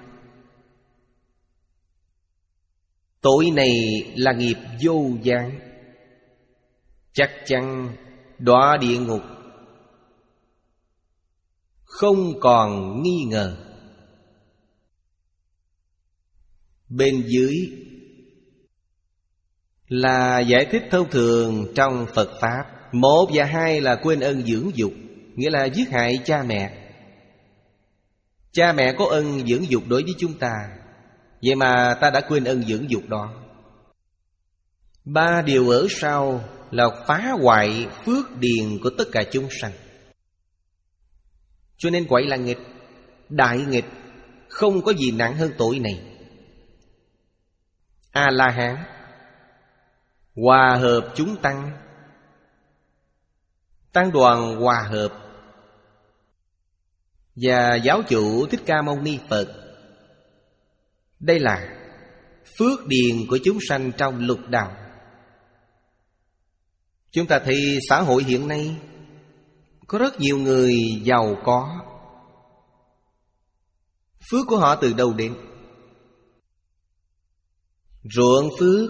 Tội này là nghiệp vô gián, chắc chắn đọa địa ngục, không còn nghi ngờ. Bên dưới là giải thích thông thường trong Phật Pháp. Một và hai là quên ân dưỡng dục, nghĩa là giết hại cha mẹ. Cha mẹ có ân dưỡng dục đối với chúng ta, vậy mà ta đã quên ân dưỡng dục đó. Ba điều ở sau là phá hoại phước điền của tất cả chúng sanh. Cho nên quậy là nghịch, đại nghịch, không có gì nặng hơn tội này. A-la-hán hòa hợp chúng tăng, tăng đoàn hòa hợp, và giáo chủ Thích Ca Mâu Ni Phật. Đây là phước điền của chúng sanh trong lục đạo. Chúng ta thấy xã hội hiện nay có rất nhiều người giàu có. Phước của họ từ đâu đến? Ruộng phước.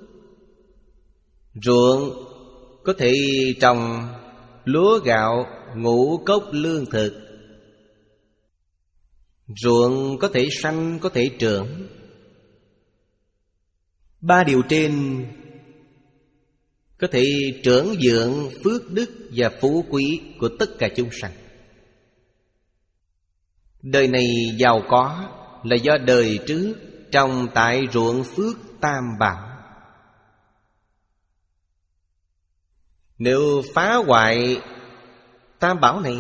Ruộng có thể trồng lúa gạo, ngũ cốc lương thực. Ruộng có thể sanh, có thể trưởng. Ba điều trên có thể trưởng dưỡng phước đức và phú quý của tất cả chúng sanh. Đời này giàu có là do đời trước trồng tại ruộng phước tam bảo. Nếu phá hoại tam bảo này,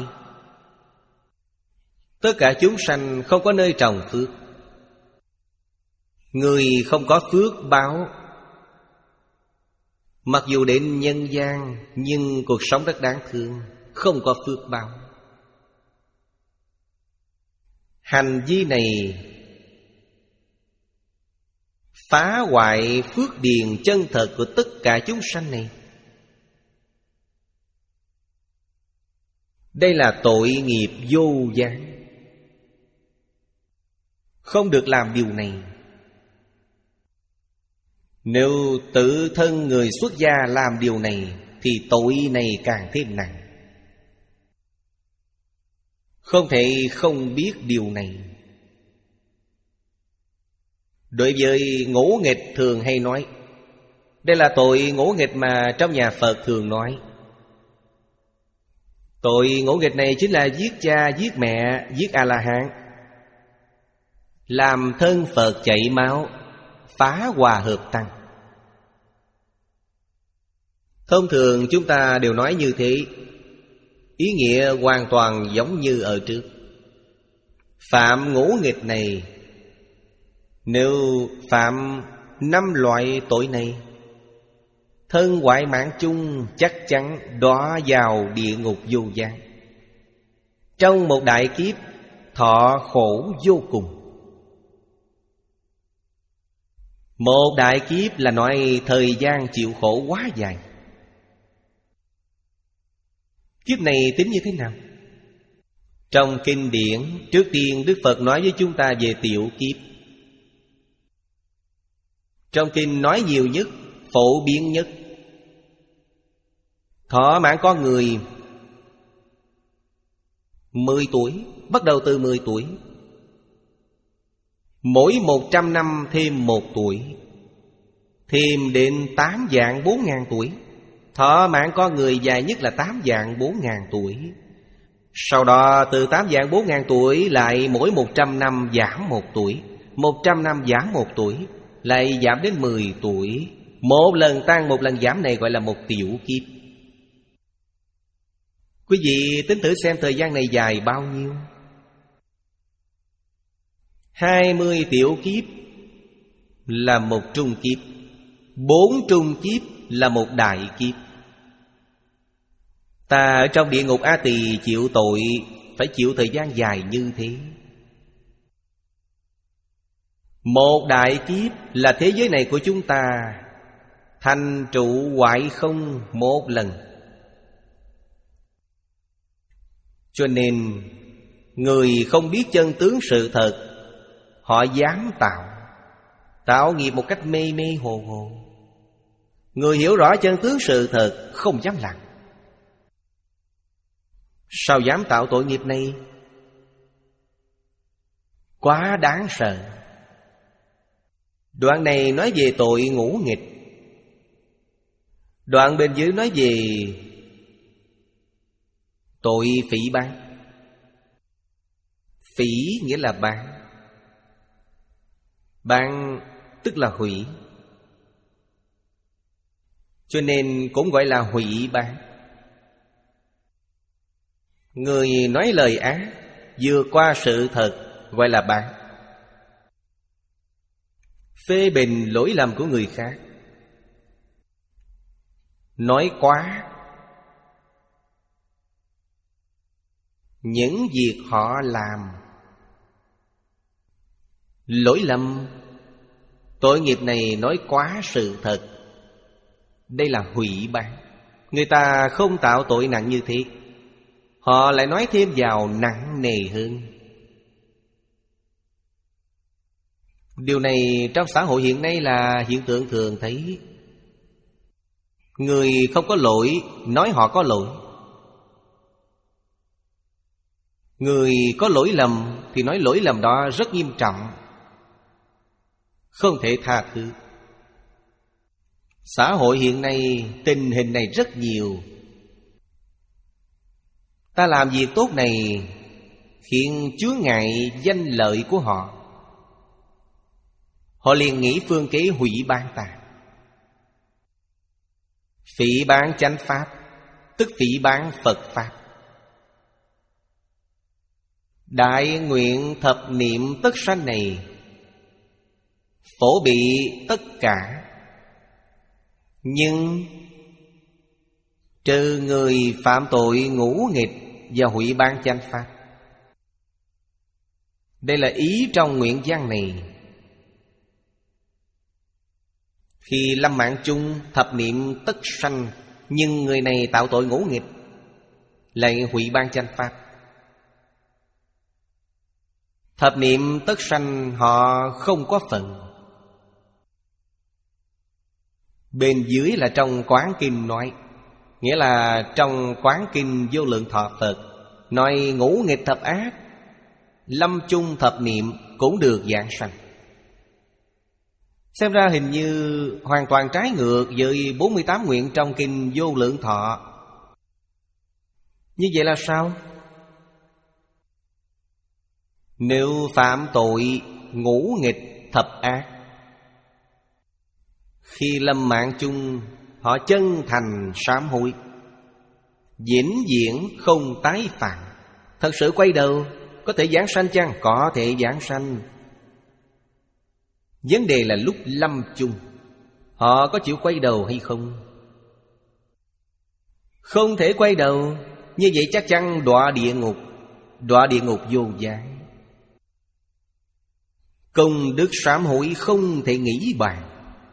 tất cả chúng sanh không có nơi trồng phước. Người không có phước báo, mặc dù đến nhân gian nhưng cuộc sống rất đáng thương, không có phước báo. Hành vi này phá hoại phước điền chân thật của tất cả chúng sanh này. Đây là tội nghiệp vô gián. Không được làm điều này. Nếu tự thân người xuất gia làm điều này thì tội này càng thêm nặng. Không thể không biết điều này. Đối với ngỗ nghịch thường hay nói, đây là tội ngỗ nghịch mà trong nhà Phật thường nói. Tội ngỗ nghịch này chính là giết cha, giết mẹ, giết A-la-hán, làm thân Phật chảy máu, phá hòa hợp tăng. Thông thường chúng ta đều nói như thế, ý nghĩa hoàn toàn giống như ở trước. Phạm ngũ nghịch này, nếu phạm năm loại tội này, thân hoại mạng chung chắc chắn đọa vào địa ngục vô gián. Trong một đại kiếp thọ khổ vô cùng. Một đại kiếp là nói thời gian chịu khổ quá dài. Kiếp này tính như thế nào? Trong kinh điển, trước tiên Đức Phật nói với chúng ta về tiểu kiếp. Trong kinh nói nhiều nhất, phổ biến nhất. Thọ mạng con người mười tuổi, bắt đầu từ mười tuổi. Mỗi một trăm năm thêm một tuổi, thêm đến tám vạn bốn ngàn tuổi. Thọ mạng con người dài nhất là tám vạn bốn ngàn tuổi. Sau đó từ tám vạn bốn ngàn tuổi lại mỗi một trăm năm giảm một tuổi. Một trăm năm giảm một tuổi, lại giảm đến mười tuổi. Một lần tăng một lần giảm này gọi là một tiểu kiếp. Quý vị tính thử xem thời gian này dài bao nhiêu. Hai mươi tiểu kiếp là một trung kiếp. Bốn trung kiếp là một đại kiếp. Ta ở trong địa ngục A Tỳ chịu tội phải chịu thời gian dài như thế. Một đại kiếp là thế giới này của chúng ta thành trụ hoại không một lần. Cho nên người không biết chân tướng sự thật, họ dám tạo, tạo nghiệp một cách mê mê hồ hồ. Người hiểu rõ chân tướng sự thật không dám làm. Sao dám tạo tội nghiệp này? Quá đáng sợ. Đoạn này nói về tội ngũ nghịch. Đoạn bên dưới nói về tội phỉ báng. Phỉ nghĩa là báng. Báng tức là hủy, cho nên cũng gọi là hủy báng. Người nói lời ác vượt qua sự thật gọi là báng. Phê bình lỗi lầm của người khác, nói quá những việc họ làm, lỗi lầm, tội nghiệp này nói quá sự thật. Đây là hủy báng. Người ta không tạo tội nặng như thế, họ lại nói thêm vào nặng nề hơn. Điều này trong xã hội hiện nay là hiện tượng thường thấy. Người không có lỗi nói họ có lỗi, người có lỗi lầm thì nói lỗi lầm đó rất nghiêm trọng, không thể tha thứ. Xã hội hiện nay tình hình này rất nhiều. Ta làm việc tốt này khiến chướng ngại danh lợi của họ, họ liền nghĩ phương kế hủy báng ta. Phỉ báng chánh pháp tức phỉ báng Phật pháp. Đại nguyện thập niệm tất sanh này phổ bị tất cả, nhưng trừ người phạm tội ngũ nghịch và hủy báng chánh pháp. Đây là ý trong nguyện văn này. Khi lâm mạng chung, thập niệm tất sanh. Nhưng người này tạo tội ngũ nghịch, lại hủy ban chánh pháp. Thập niệm tất sanh họ không có phần. Bên dưới là trong Quán Kinh nói, nghĩa là trong Quán Kinh Vô Lượng Thọ Phật nói ngũ nghịch thập ác, lâm chung thập niệm cũng được giảng sanh. Xem ra hình như hoàn toàn trái ngược với bốn mươi tám nguyện trong Kinh Vô Lượng Thọ. Như vậy là sao? Nếu phạm tội ngũ nghịch thập ác, khi lâm mạng chung họ chân thành sám hối, vĩnh viễn không tái phạm. Thật sự quay đầu có thể giảng sanh chăng? Có thể giảng sanh. Vấn đề là lúc lâm chung họ có chịu quay đầu hay không? Không thể quay đầu. Như vậy chắc chắn đọa địa ngục. Đọa địa ngục vô gián. Công đức sám hối không thể nghĩ bàn.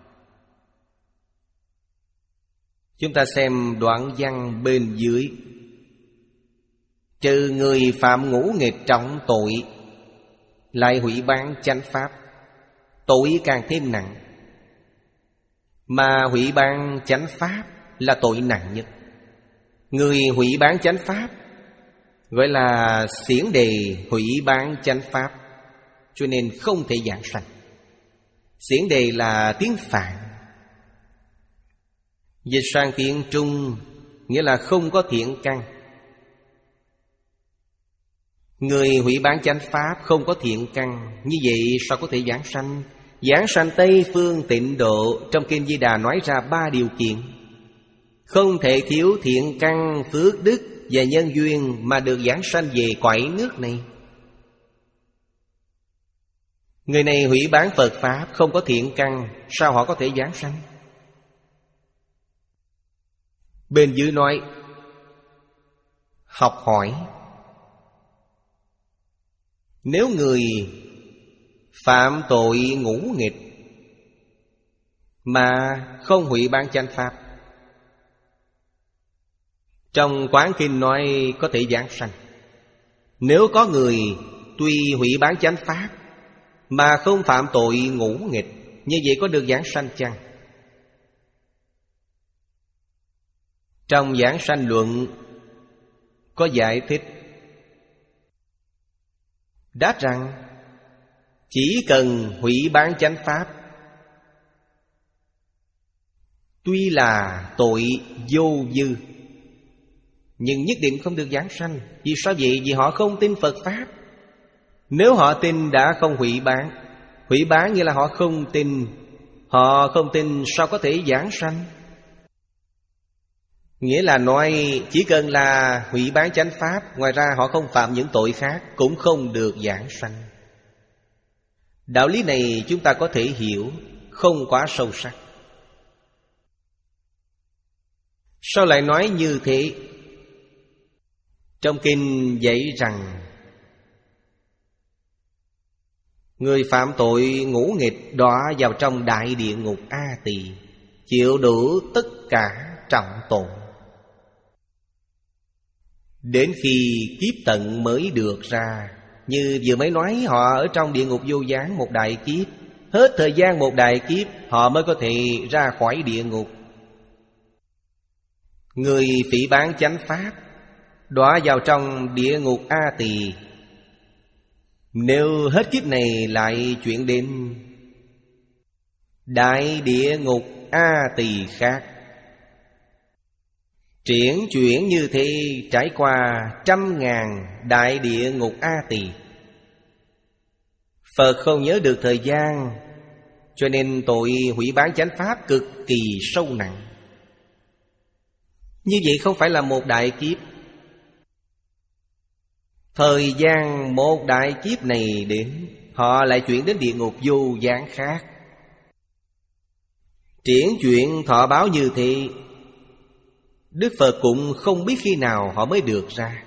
Chúng ta xem đoạn văn bên dưới. Trừ người phạm ngũ nghịch trọng tội, lại hủy bán chánh pháp, tội càng thêm nặng. Mà hủy bán chánh pháp là tội nặng nhất. Người hủy bán chánh pháp gọi là xiển đề hủy bán chánh pháp, cho nên không thể giảng sanh. Xiển đề là tiếng Phạn, dịch sang tiếng Trung nghĩa là không có thiện căn. Người hủy bán chánh pháp không có thiện căn, như vậy sao có thể giảng sanh? Giảng sanh Tây Phương Tịnh Độ trong Kinh Di Đà nói ra ba điều kiện. Không thể thiếu thiện căn, phước đức và nhân duyên mà được giảng sanh về cõi nước này. Người này hủy bán Phật Pháp không có thiện căn, sao họ có thể giảng sanh? Bên dưới nói học hỏi. Nếu người phạm tội ngũ nghịch mà không hủy bán chánh pháp, trong Quán Kinh nói có thể giảng sanh. Nếu có người tuy hủy bán chánh pháp mà không phạm tội ngũ nghịch, như vậy có được giảng sanh chăng? Trong Giảng Sanh Luận có giải thích, đáp rằng chỉ cần hủy bán chánh pháp, tuy là tội vô dư, nhưng nhất định không được giảng sanh. Vì sao vậy? Vì họ không tin Phật Pháp. Nếu họ tin đã không hủy bán. Hủy bán nghĩa là họ không tin. Họ không tin sao có thể giảng sanh? Nghĩa là nói chỉ cần là hủy bán chánh pháp, ngoài ra họ không phạm những tội khác, cũng không được giảng sanh. Đạo lý này chúng ta có thể hiểu, không quá sâu sắc. Sao lại nói như thế? Trong kinh dạy rằng người phạm tội ngũ nghịch đọa vào trong đại địa ngục A Tỳ, chịu đủ tất cả trọng tội, đến khi kiếp tận mới được ra. Như vừa mới nói, họ ở trong địa ngục vô gián một đại kiếp, hết thời gian một đại kiếp họ mới có thể ra khỏi địa ngục. Người phỉ báng chánh pháp đọa vào trong địa ngục A Tỳ, nếu hết kiếp này lại chuyển đến đại địa ngục A Tỳ khác. Triển chuyển như thế trải qua trăm ngàn đại địa ngục A Tỳ. Phật không nhớ được thời gian, cho nên tội hủy bán chánh pháp cực kỳ sâu nặng. Như vậy không phải là một đại kiếp. Thời gian một đại kiếp này đến, họ lại chuyển đến địa ngục vô gián khác. Triển chuyển thọ báo như thế, Đức Phật cũng không biết khi nào họ mới được ra.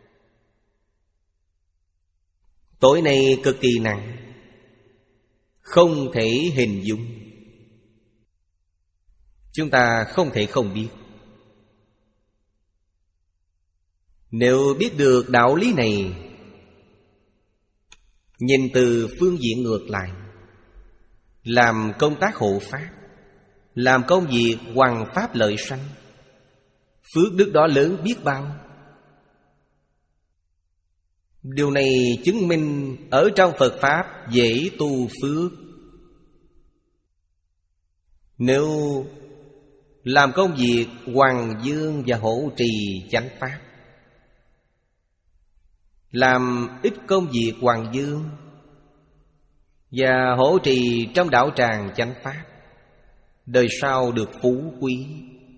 Tội này cực kỳ nặng, không thể hình dung. chúng ta không thể không biết. Nếu biết được đạo lý này, nhìn từ phương diện ngược lại, làm công tác hộ pháp, làm công việc hoằng pháp lợi sanh, phước đức đó lớn biết bao. Điều này chứng minh ở trong Phật Pháp dễ tu phước. Nếu làm công việc hoằng dương và hộ trì chánh pháp, làm ít công việc hoằng dương và hộ trì trong đạo tràng chánh pháp, đời sau được phú quý,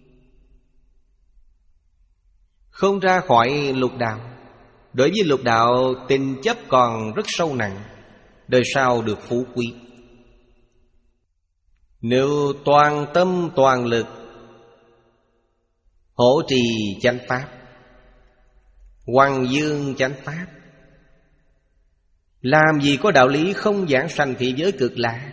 không ra khỏi lục đạo. Đối với lục đạo tình chấp còn rất sâu nặng, đời sau được phú quý. Nếu toàn tâm toàn lực hộ trì chánh pháp, hoằng dương chánh pháp, làm gì có đạo lý không giảng sanh thế giới cực lạc.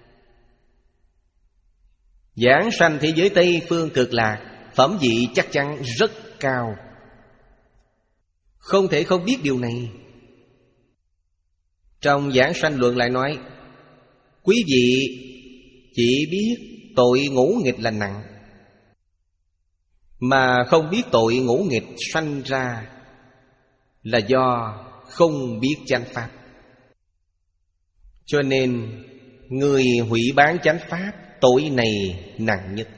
Giảng sanh thế giới Tây phương cực lạc, phẩm vị chắc chắn rất cao, không thể không biết điều này. Trong Giảng Sanh Luận lại nói, quý vị chỉ biết tội ngũ nghịch là nặng, mà không biết tội ngũ nghịch sanh ra là do không biết chánh pháp. Cho nên người hủy bán chánh pháp, tội này nặng nhất.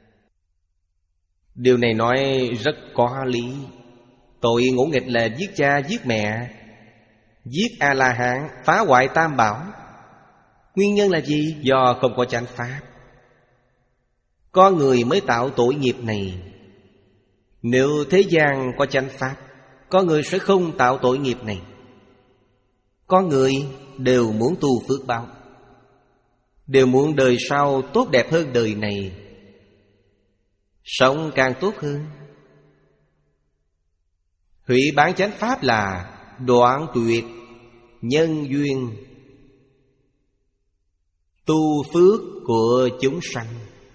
Điều này nói rất có lý. Tội ngũ nghịch là giết cha giết mẹ, giết A-la-hán, phá hoại tam bảo. Nguyên nhân là gì? Do không có chánh pháp. Con người mới tạo tội nghiệp này. Nếu thế gian có chánh pháp, con người sẽ không tạo tội nghiệp này. Con người đều muốn tu phước báo, đều muốn đời sau tốt đẹp hơn đời này, sống càng tốt hơn. Hủy bán chánh pháp là đoạn tuyệt nhân duyên tu phước của chúng sanh.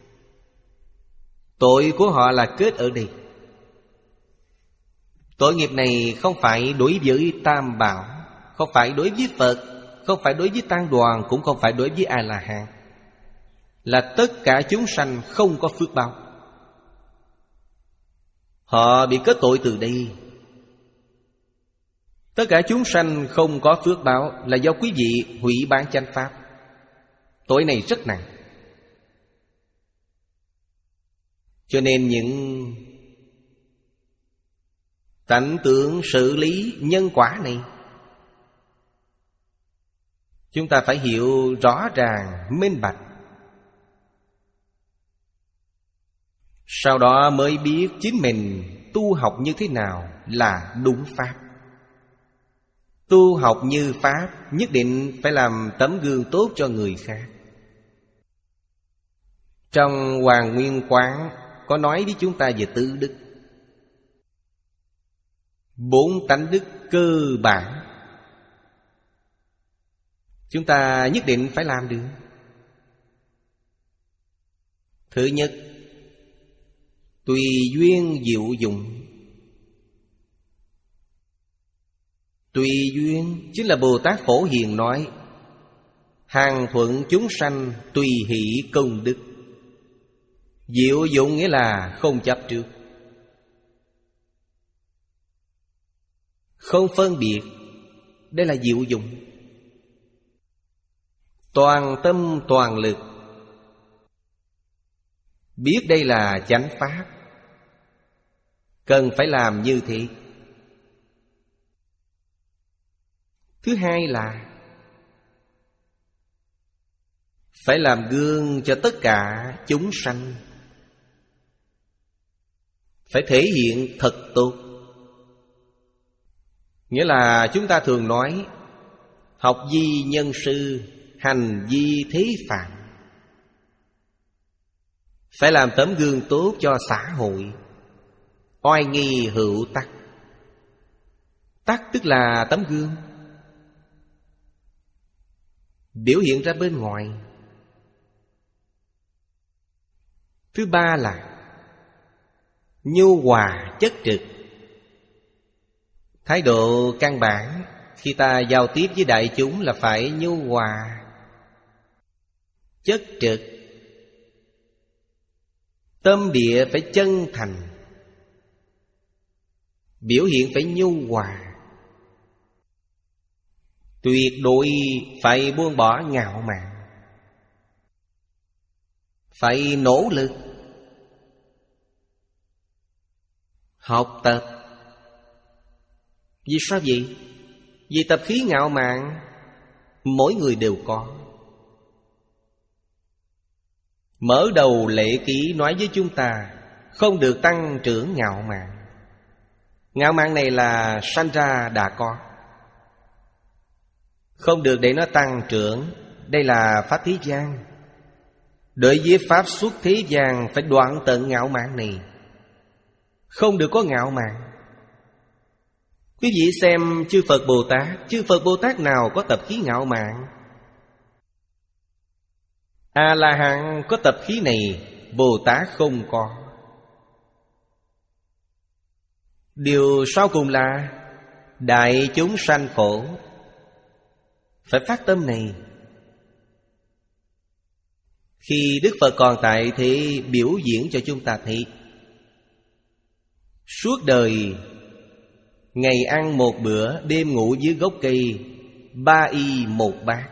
Tội của họ là kết ở đây. Tội nghiệp này không phải đối với tam bảo, không phải đối với Phật, không phải đối với tăng đoàn, cũng không phải đối với A-la-hán, là tất cả chúng sanh không có phước báo. Họ bị kết tội từ đây. Tất cả chúng sanh không có phước báo là do quý vị hủy bán chánh pháp. Tội này rất nặng. Cho nên những tánh tướng xử lý nhân quả này, chúng ta phải hiểu rõ ràng, minh bạch. Sau đó mới biết chính mình tu học như thế nào là đúng pháp. Tu học như pháp nhất định phải làm tấm gương tốt cho người khác. Trong Hoàng Nguyên Quán có nói với chúng ta về tứ đức. Bốn tánh đức cơ bản chúng ta nhất định phải làm được. Thứ nhất, tùy duyên diệu dụng. Tùy duyên chính là Bồ Tát Phổ Hiền nói, hàng thuận chúng sanh tùy hỷ công đức. Diệu dụng nghĩa là không chấp trước, không phân biệt. Đây là diệu dụng. Toàn tâm toàn lực, biết đây là chánh pháp, cần phải làm như thế. Thứ hai là phải làm gương cho tất cả chúng sanh, phải thể hiện thật tốt. Nghĩa là chúng ta thường nói học vi nhân sư, hành vi thế phạm. Phải làm tấm gương tốt cho xã hội. Oai nghi hữu tắc. Tắc tức là tấm gương, biểu hiện ra bên ngoài. Thứ ba là nhu hòa chất trực. Thái độ căn bản khi ta giao tiếp với đại chúng là phải nhu hòa, chất trực. Tâm địa phải chân thành, biểu hiện phải nhu hòa. Tuyệt đối phải buông bỏ ngạo mạn, phải nỗ lực học tập. Vì sao vậy? Vì tập khí ngạo mạn mỗi người đều có. Mở đầu lễ ký nói với chúng ta không được tăng trưởng ngạo mạn. Ngạo mạn này là sanh ra đã có, không được để nó tăng trưởng. Đây là pháp thế gian. Đối với pháp xuất thế gian phải đoạn tận ngạo mạn này, không được có ngạo mạn. Quý vị xem chư Phật Bồ Tát, chư Phật Bồ Tát nào có tập khí ngạo mạn? A-la-hán có tập khí này, Bồ Tát không có. Điều sau cùng là đại chúng sanh khổ, phải phát tâm này. Khi Đức Phật còn tại thì biểu diễn cho chúng ta thấy. Suốt đời ngày ăn một bữa, đêm ngủ dưới gốc cây, ba y một bát.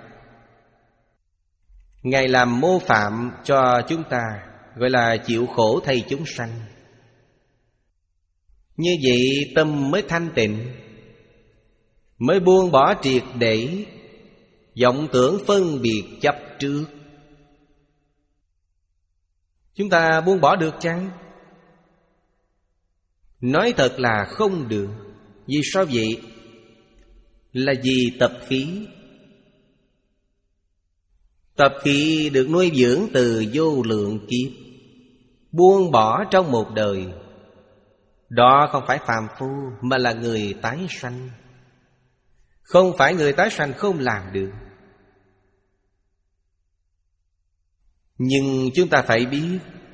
Ngài làm mô phạm cho chúng ta, gọi là chịu khổ thay chúng sanh. Như vậy tâm mới thanh tịnh, mới buông bỏ triệt để vọng tưởng phân biệt chấp trước. Chúng ta buông bỏ được chăng? Nói thật là không được. Vì sao vậy? Là vì tập khí. Tập khí được nuôi dưỡng từ vô lượng kiếp, buông bỏ trong một đời. Đó không phải phàm phu, mà là người tái sanh. Không phải người tái sanh không làm được. Nhưng chúng ta phải biết,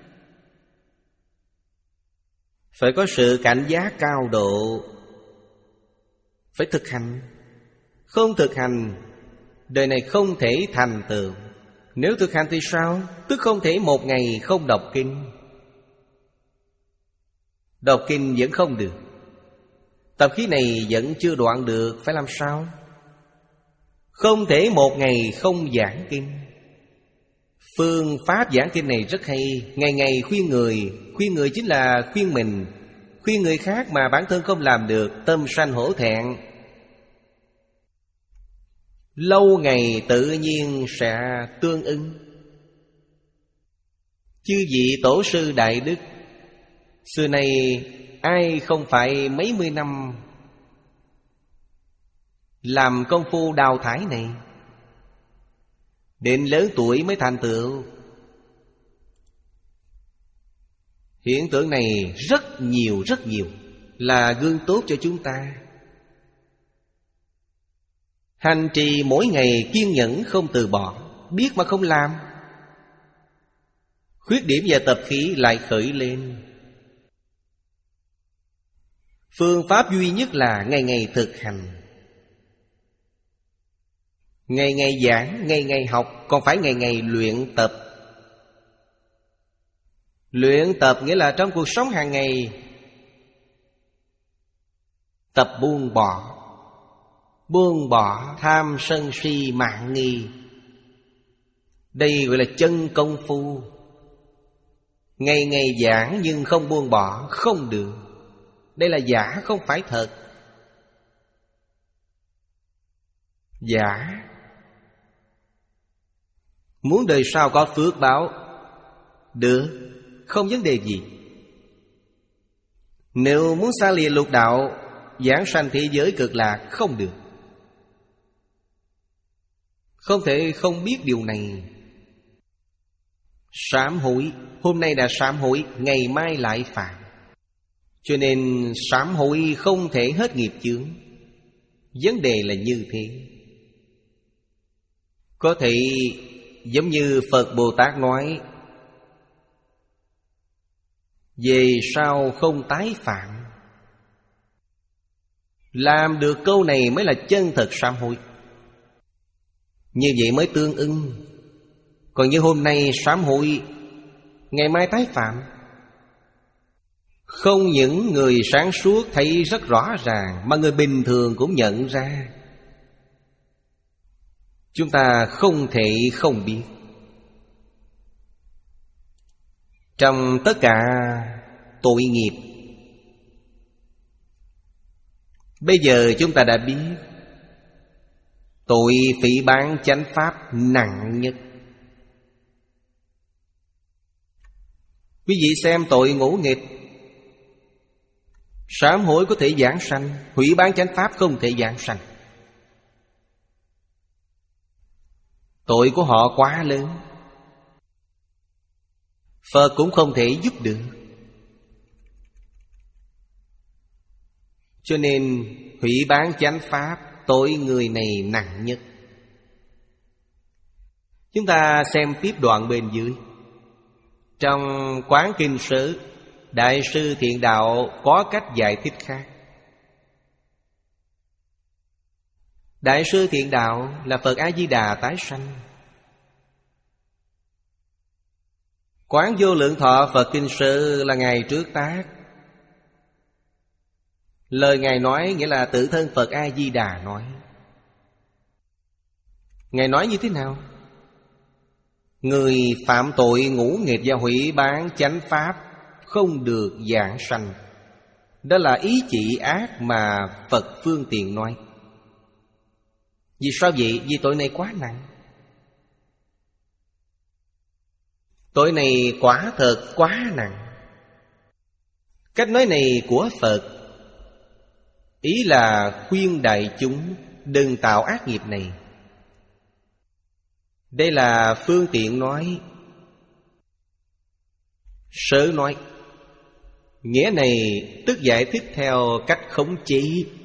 phải có sự cảnh giác cao độ, phải thực hành. Không thực hành, đời này không thể thành tựu. Nếu thực hành thì sao? Tức không thể một ngày không đọc kinh. Đọc kinh vẫn không được, tập khí này vẫn chưa đoạn được. Phải làm sao? Không thể một ngày không giảng kinh. Phương pháp giảng kinh này rất hay. Ngày ngày khuyên người. Khuyên người chính là khuyên mình. Khuyên người khác mà bản thân không làm được, tâm sanh hổ thẹn. Lâu ngày tự nhiên sẽ tương ứng. Chư vị tổ sư đại đức xưa nay ai không phải mấy mươi năm làm công phu đào thải này, đến lớn tuổi mới thành tựu. Hiện tượng này rất nhiều rất nhiều, là gương tốt cho chúng ta. Hành trì mỗi ngày kiên nhẫn không từ bỏ, biết mà không làm, khuyết điểm và tập khí lại khởi lên. Phương pháp duy nhất là ngày ngày thực hành, ngày ngày giảng, ngày ngày học, còn phải ngày ngày luyện tập. Luyện tập nghĩa là trong cuộc sống hàng ngày tập buông bỏ. Buông bỏ tham sân si mạn nghi. Đây gọi là chân công phu. Ngày ngày giảng nhưng không buông bỏ, không được. Đây là giả, không phải thật. Giả. Muốn đời sau có phước báo, được, không vấn đề gì. Nếu muốn xa lìa lục đạo, giảng sanh thế giới cực lạc, không được. Không thể không biết điều này. Sám hối, hôm nay đã sám hối, ngày mai lại phạm. Cho nên sám hối không thể hết nghiệp chướng. Vấn đề là như thế. Có thể giống như Phật Bồ Tát nói, về sau không tái phạm. Làm được câu này mới là chân thật sám hối. Như vậy mới tương ưng. Còn như hôm nay sám hối, ngày mai tái phạm. Không những người sáng suốt thấy rất rõ ràng, mà người bình thường cũng nhận ra. Chúng ta không thể không biết. Trong tất cả tội nghiệp, bây giờ chúng ta đã biết tội phỉ báng chánh pháp nặng nhất. Quý vị xem tội ngỗ nghịch, sám hối có thể giảng sanh, hủy bán chánh pháp không thể giảng sanh. Tội của họ quá lớn, Phật cũng không thể giúp được. Cho nên hủy bán chánh pháp, tội người này nặng nhất. Chúng ta xem tiếp đoạn bên dưới. Trong Quán Kinh Sử, Đại sư Thiện Đạo có cách giải thích khác. Đại sư Thiện Đạo là Phật A-di-đà tái sanh. Quán Vô Lượng Thọ Phật Kinh Sử là Ngài trước tác. Lời Ngài nói nghĩa là tự thân Phật A-di-đà nói. Ngài nói như thế nào? Người phạm tội ngũ nghịch và hủy bán chánh pháp không được giảng sanh. Đó là ý chỉ ác mà Phật phương tiện nói. Vì sao vậy? Vì tội này quá nặng. Tội này quả thật quá nặng. Cách nói này của Phật ý là khuyên đại chúng đừng tạo ác nghiệp này. Đây là phương tiện nói. Sớ nói. Nghĩa này tức giải thích theo cách khống chế.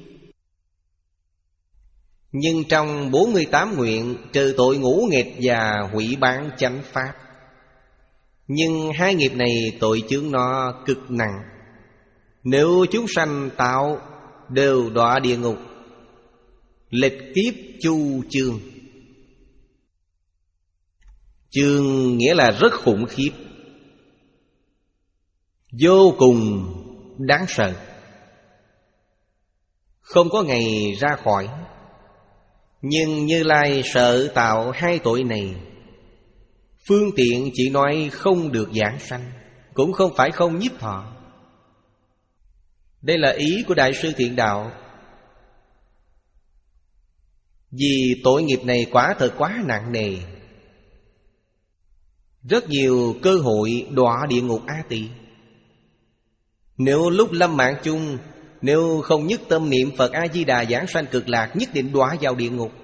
Nhưng trong bốn mươi tám nguyện trừ tội ngũ nghịch và hủy bán chánh pháp. Nhưng hai nghiệp này tội chướng nó cực nặng. Nếu chúng sanh tạo đều đọa địa ngục. Lịch kiếp chu chương. Chương nghĩa là rất khủng khiếp, vô cùng đáng sợ, không có ngày ra khỏi. Nhưng Như Lai sợ tạo hai tội này. Phương tiện chỉ nói không được giảng sanh, cũng không phải không nhiếp thọ. Đây là ý của Đại sư Thiện Đạo. Vì tội nghiệp này quả thật quá nặng nề, rất nhiều cơ hội đọa địa ngục A Tỳ. Nếu lúc lâm mạng chung, nếu không nhất tâm niệm Phật A-di-đà giảng sanh cực lạc, nhất định đọa vào địa ngục.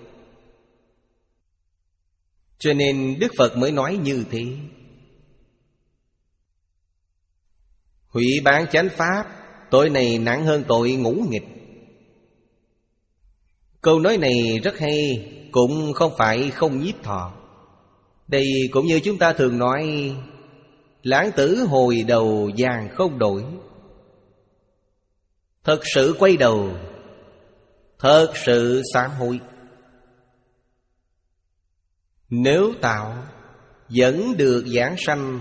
Cho nên Đức Phật mới nói như thế. Hủy bán chánh pháp, tội này nặng hơn tội ngũ nghịch. Câu nói này rất hay, cũng không phải không nhiếp thọ. Đây cũng như chúng ta thường nói, lãng tử hồi đầu vàng không đổi. Thật sự quay đầu, thật sự sám hối. Nếu tạo vẫn được giảng sanh,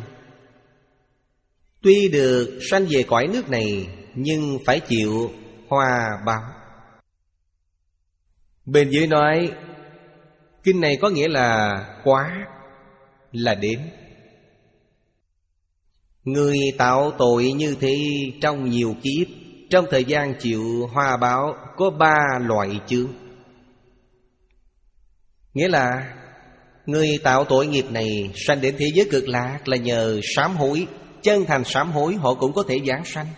tuy được sanh về cõi nước này, nhưng phải chịu hòa báo. Bên dưới nói, kinh này có nghĩa là quá, là đến. Người tạo tội như thế trong nhiều kiếp, trong thời gian chịu hòa báo có ba loại chướng. Nghĩa là người tạo tội nghiệp này sanh đến thế giới cực lạc là nhờ sám hối. Chân thành sám hối họ cũng có thể giảng sanh.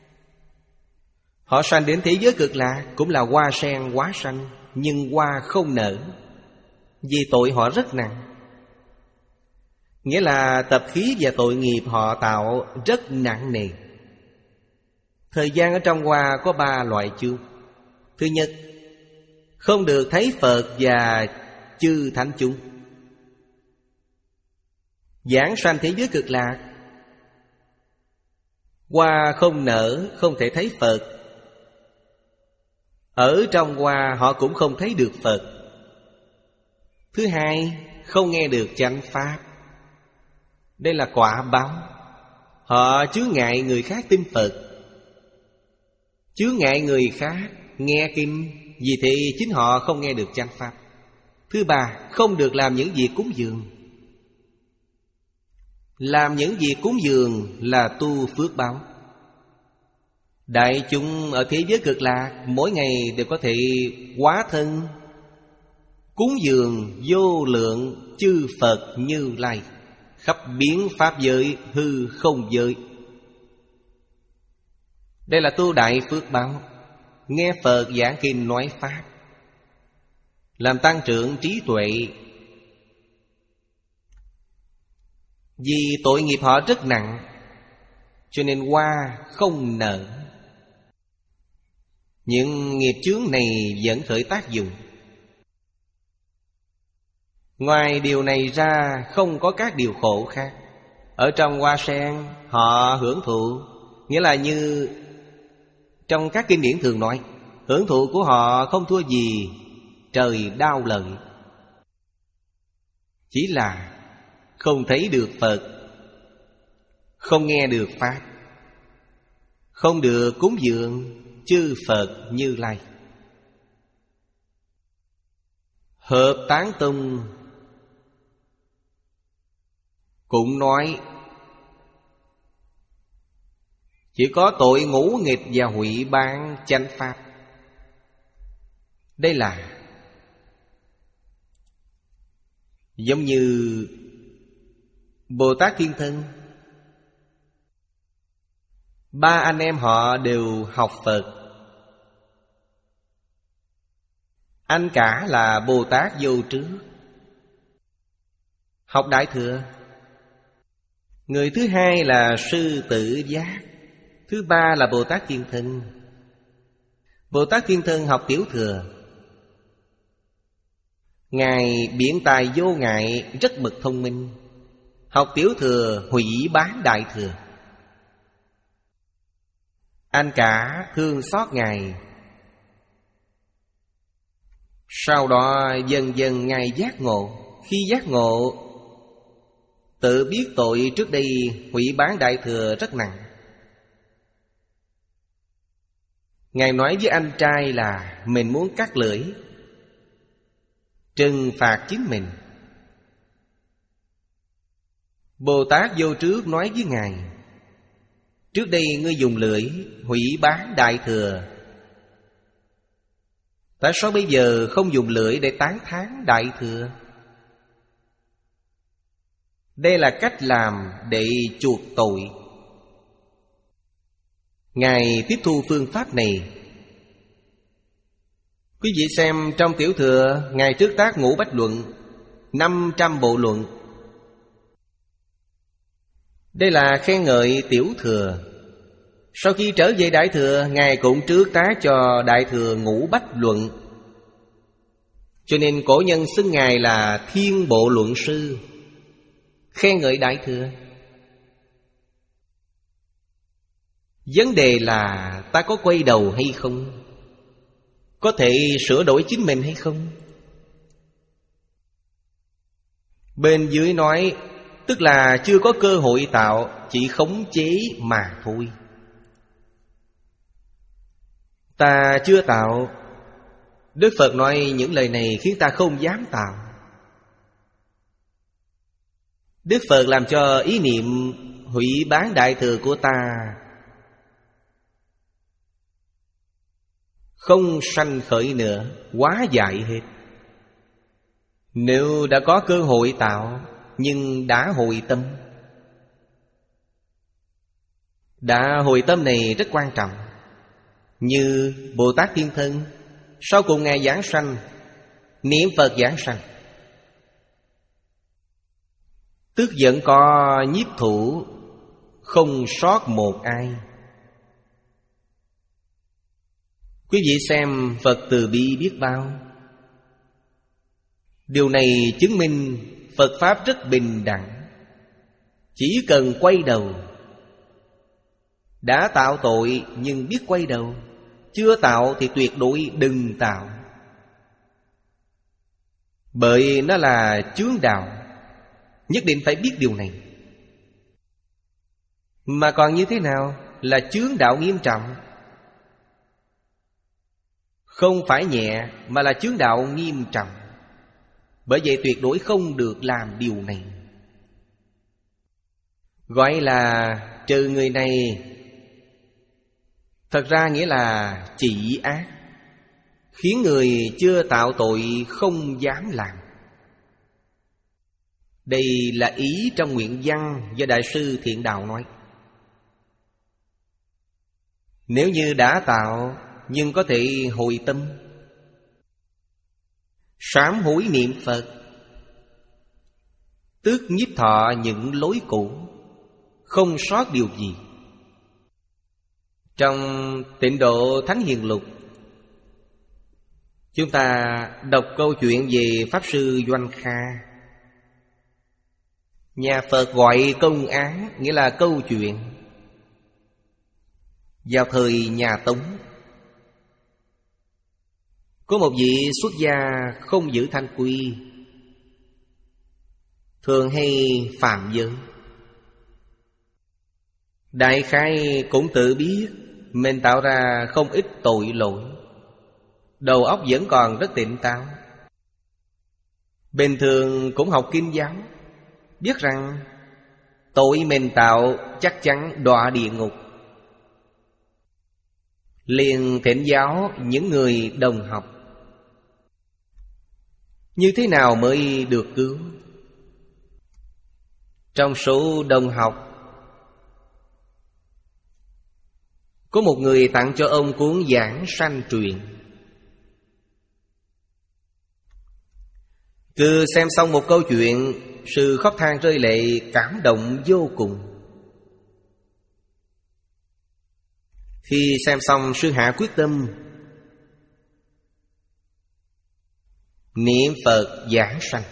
Họ sanh đến thế giới cực lạc cũng là hoa sen hóa sanh, nhưng hoa không nở, vì tội họ rất nặng. Nghĩa là tập khí và tội nghiệp họ tạo rất nặng nề. Thời gian ở trong hoa có ba loại chướng. Thứ nhất, không được thấy Phật và chư thánh chúng. Giảng sanh thế giới cực lạc Hoa không nở, không thể thấy Phật. Ở trong hoa họ cũng không thấy được Phật. Thứ hai, không nghe được chánh pháp. Đây là quả báo. Họ chướng ngại người khác tin Phật, chướng ngại người khác nghe kinh, vì thế chính họ không nghe được chánh pháp. Thứ ba, không được làm những việc cúng dường. Làm những việc cúng dường là tu phước báo. Đại chúng ở thế giới cực lạc mỗi ngày đều có thể hóa thân cúng dường vô lượng chư Phật Như Lai, khắp biến pháp giới, hư không giới. Đây là tu đại phước báo. Nghe Phật giảng kinh nói pháp, làm tăng trưởng trí tuệ. Vì tội nghiệp họ rất nặng, cho nên hoa không nở. Những nghiệp chướng này vẫn khởi tác dụng. Ngoài điều này ra, không có các điều khổ khác. Ở trong hoa sen họ hưởng thụ, nghĩa là như trong các kinh điển thường nói, hưởng thụ của họ không thua gì trời đao lợi. Chỉ là không thấy được Phật, không nghe được pháp, không được cúng dường chư Phật Như Lai. Hợp Tán Tông cũng nói chỉ có tội ngũ nghịch và hủy bán chánh pháp. Đây là giống như Bồ Tát Thiên Thân. Ba anh em họ đều học Phật. Anh cả là Bồ Tát Vô Trước, học Đại Thừa. Người thứ hai là Sư Tử Giác. Thứ ba là Bồ Tát Thiên Thân. Bồ Tát Thiên Thân học Tiểu Thừa. Ngài biện tài vô ngại, rất mực thông minh. Học Tiểu Thừa hủy bán Đại Thừa. Anh cả thương xót Ngài. Sau đó dần dần Ngài giác ngộ. Khi giác ngộ, tự biết tội trước đây hủy bán Đại Thừa rất nặng. Ngài nói với anh trai là mình muốn cắt lưỡi, trừng phạt chính mình. Bồ Tát Vô Trước nói với Ngài, trước đây ngươi dùng lưỡi hủy bán Đại Thừa, tại sao bây giờ không dùng lưỡi để tán thán Đại Thừa? Đây là cách làm để chuộc tội. Ngài tiếp thu phương pháp này. Quý vị xem trong Tiểu Thừa, Ngài trước tác Ngũ Bách Luận, năm trăm bộ luận. Đây là khen ngợi Tiểu Thừa. Sau khi trở về Đại Thừa, Ngài cũng trước tác cho Đại Thừa Ngũ Bách Luận. Cho nên cổ nhân xưng Ngài là Thiên Bộ Luận Sư, khen ngợi Đại Thừa. Vấn đề là ta có quay đầu hay không? Có thể sửa đổi chính mình hay không? Bên dưới nói, tức là chưa có cơ hội tạo, chỉ khống chế mà thôi. Ta chưa tạo. Đức Phật nói những lời này khiến ta không dám tạo. Đức Phật làm cho ý niệm hủy bán Đại Thừa của ta không sanh khởi nữa, hóa giải hết. Nếu đã có cơ hội tạo, nhưng đã hồi tâm. Đã hồi tâm này rất quan trọng. Như Bồ Tát Thiên Thân, sau cùng Ngài giảng sanh, niệm Phật giảng sanh, tức vẫn có nhiếp thủ, không sót một ai. Quý vị xem Phật từ bi biết bao. Điều này chứng minh Phật Pháp rất bình đẳng. Chỉ cần quay đầu, Đã tạo tội nhưng biết quay đầu. Chưa tạo thì tuyệt đối đừng tạo, bởi nó là chướng đạo. Nhất định phải biết điều này. Mà còn như thế nào? Là chướng đạo nghiêm trọng. Không phải nhẹ, mà là chướng đạo nghiêm trọng. Bởi vậy tuyệt đối không được làm điều này. Gọi là trừ người này, thật ra nghĩa là trị ác, khiến người chưa tạo tội không dám làm. Đây là ý trong nguyện văn do Đại sư Thiện Đạo nói. Nếu như đã tạo nhưng có thể hồi tâm, sám hối niệm Phật, tức nhiếp thọ những lối cũ, không sót điều gì. Trong Tịnh Độ Thánh Hiền Lục, chúng ta đọc câu chuyện về Pháp Sư Doanh Kha. Nhà Phật gọi công án, nghĩa là câu chuyện. Vào thời nhà Tống, có một vị xuất gia không giữ thanh quy, thường hay phạm giới. Đại khái cũng tự biết mình tạo ra không ít tội lỗi, đầu óc vẫn còn rất tỉnh táo. Bình thường cũng học kinh giáo, biết rằng tội mình tạo chắc chắn đọa địa ngục. Liền thỉnh giáo những người đồng học như thế nào mới được cứu. Trong số đồng học, có một người tặng cho ông cuốn Giảng Sanh Truyện. Cứ xem xong một câu chuyện, sư khóc than rơi lệ, cảm động vô cùng. Khi xem xong, sư hạ quyết tâm niệm Phật giảng sanh.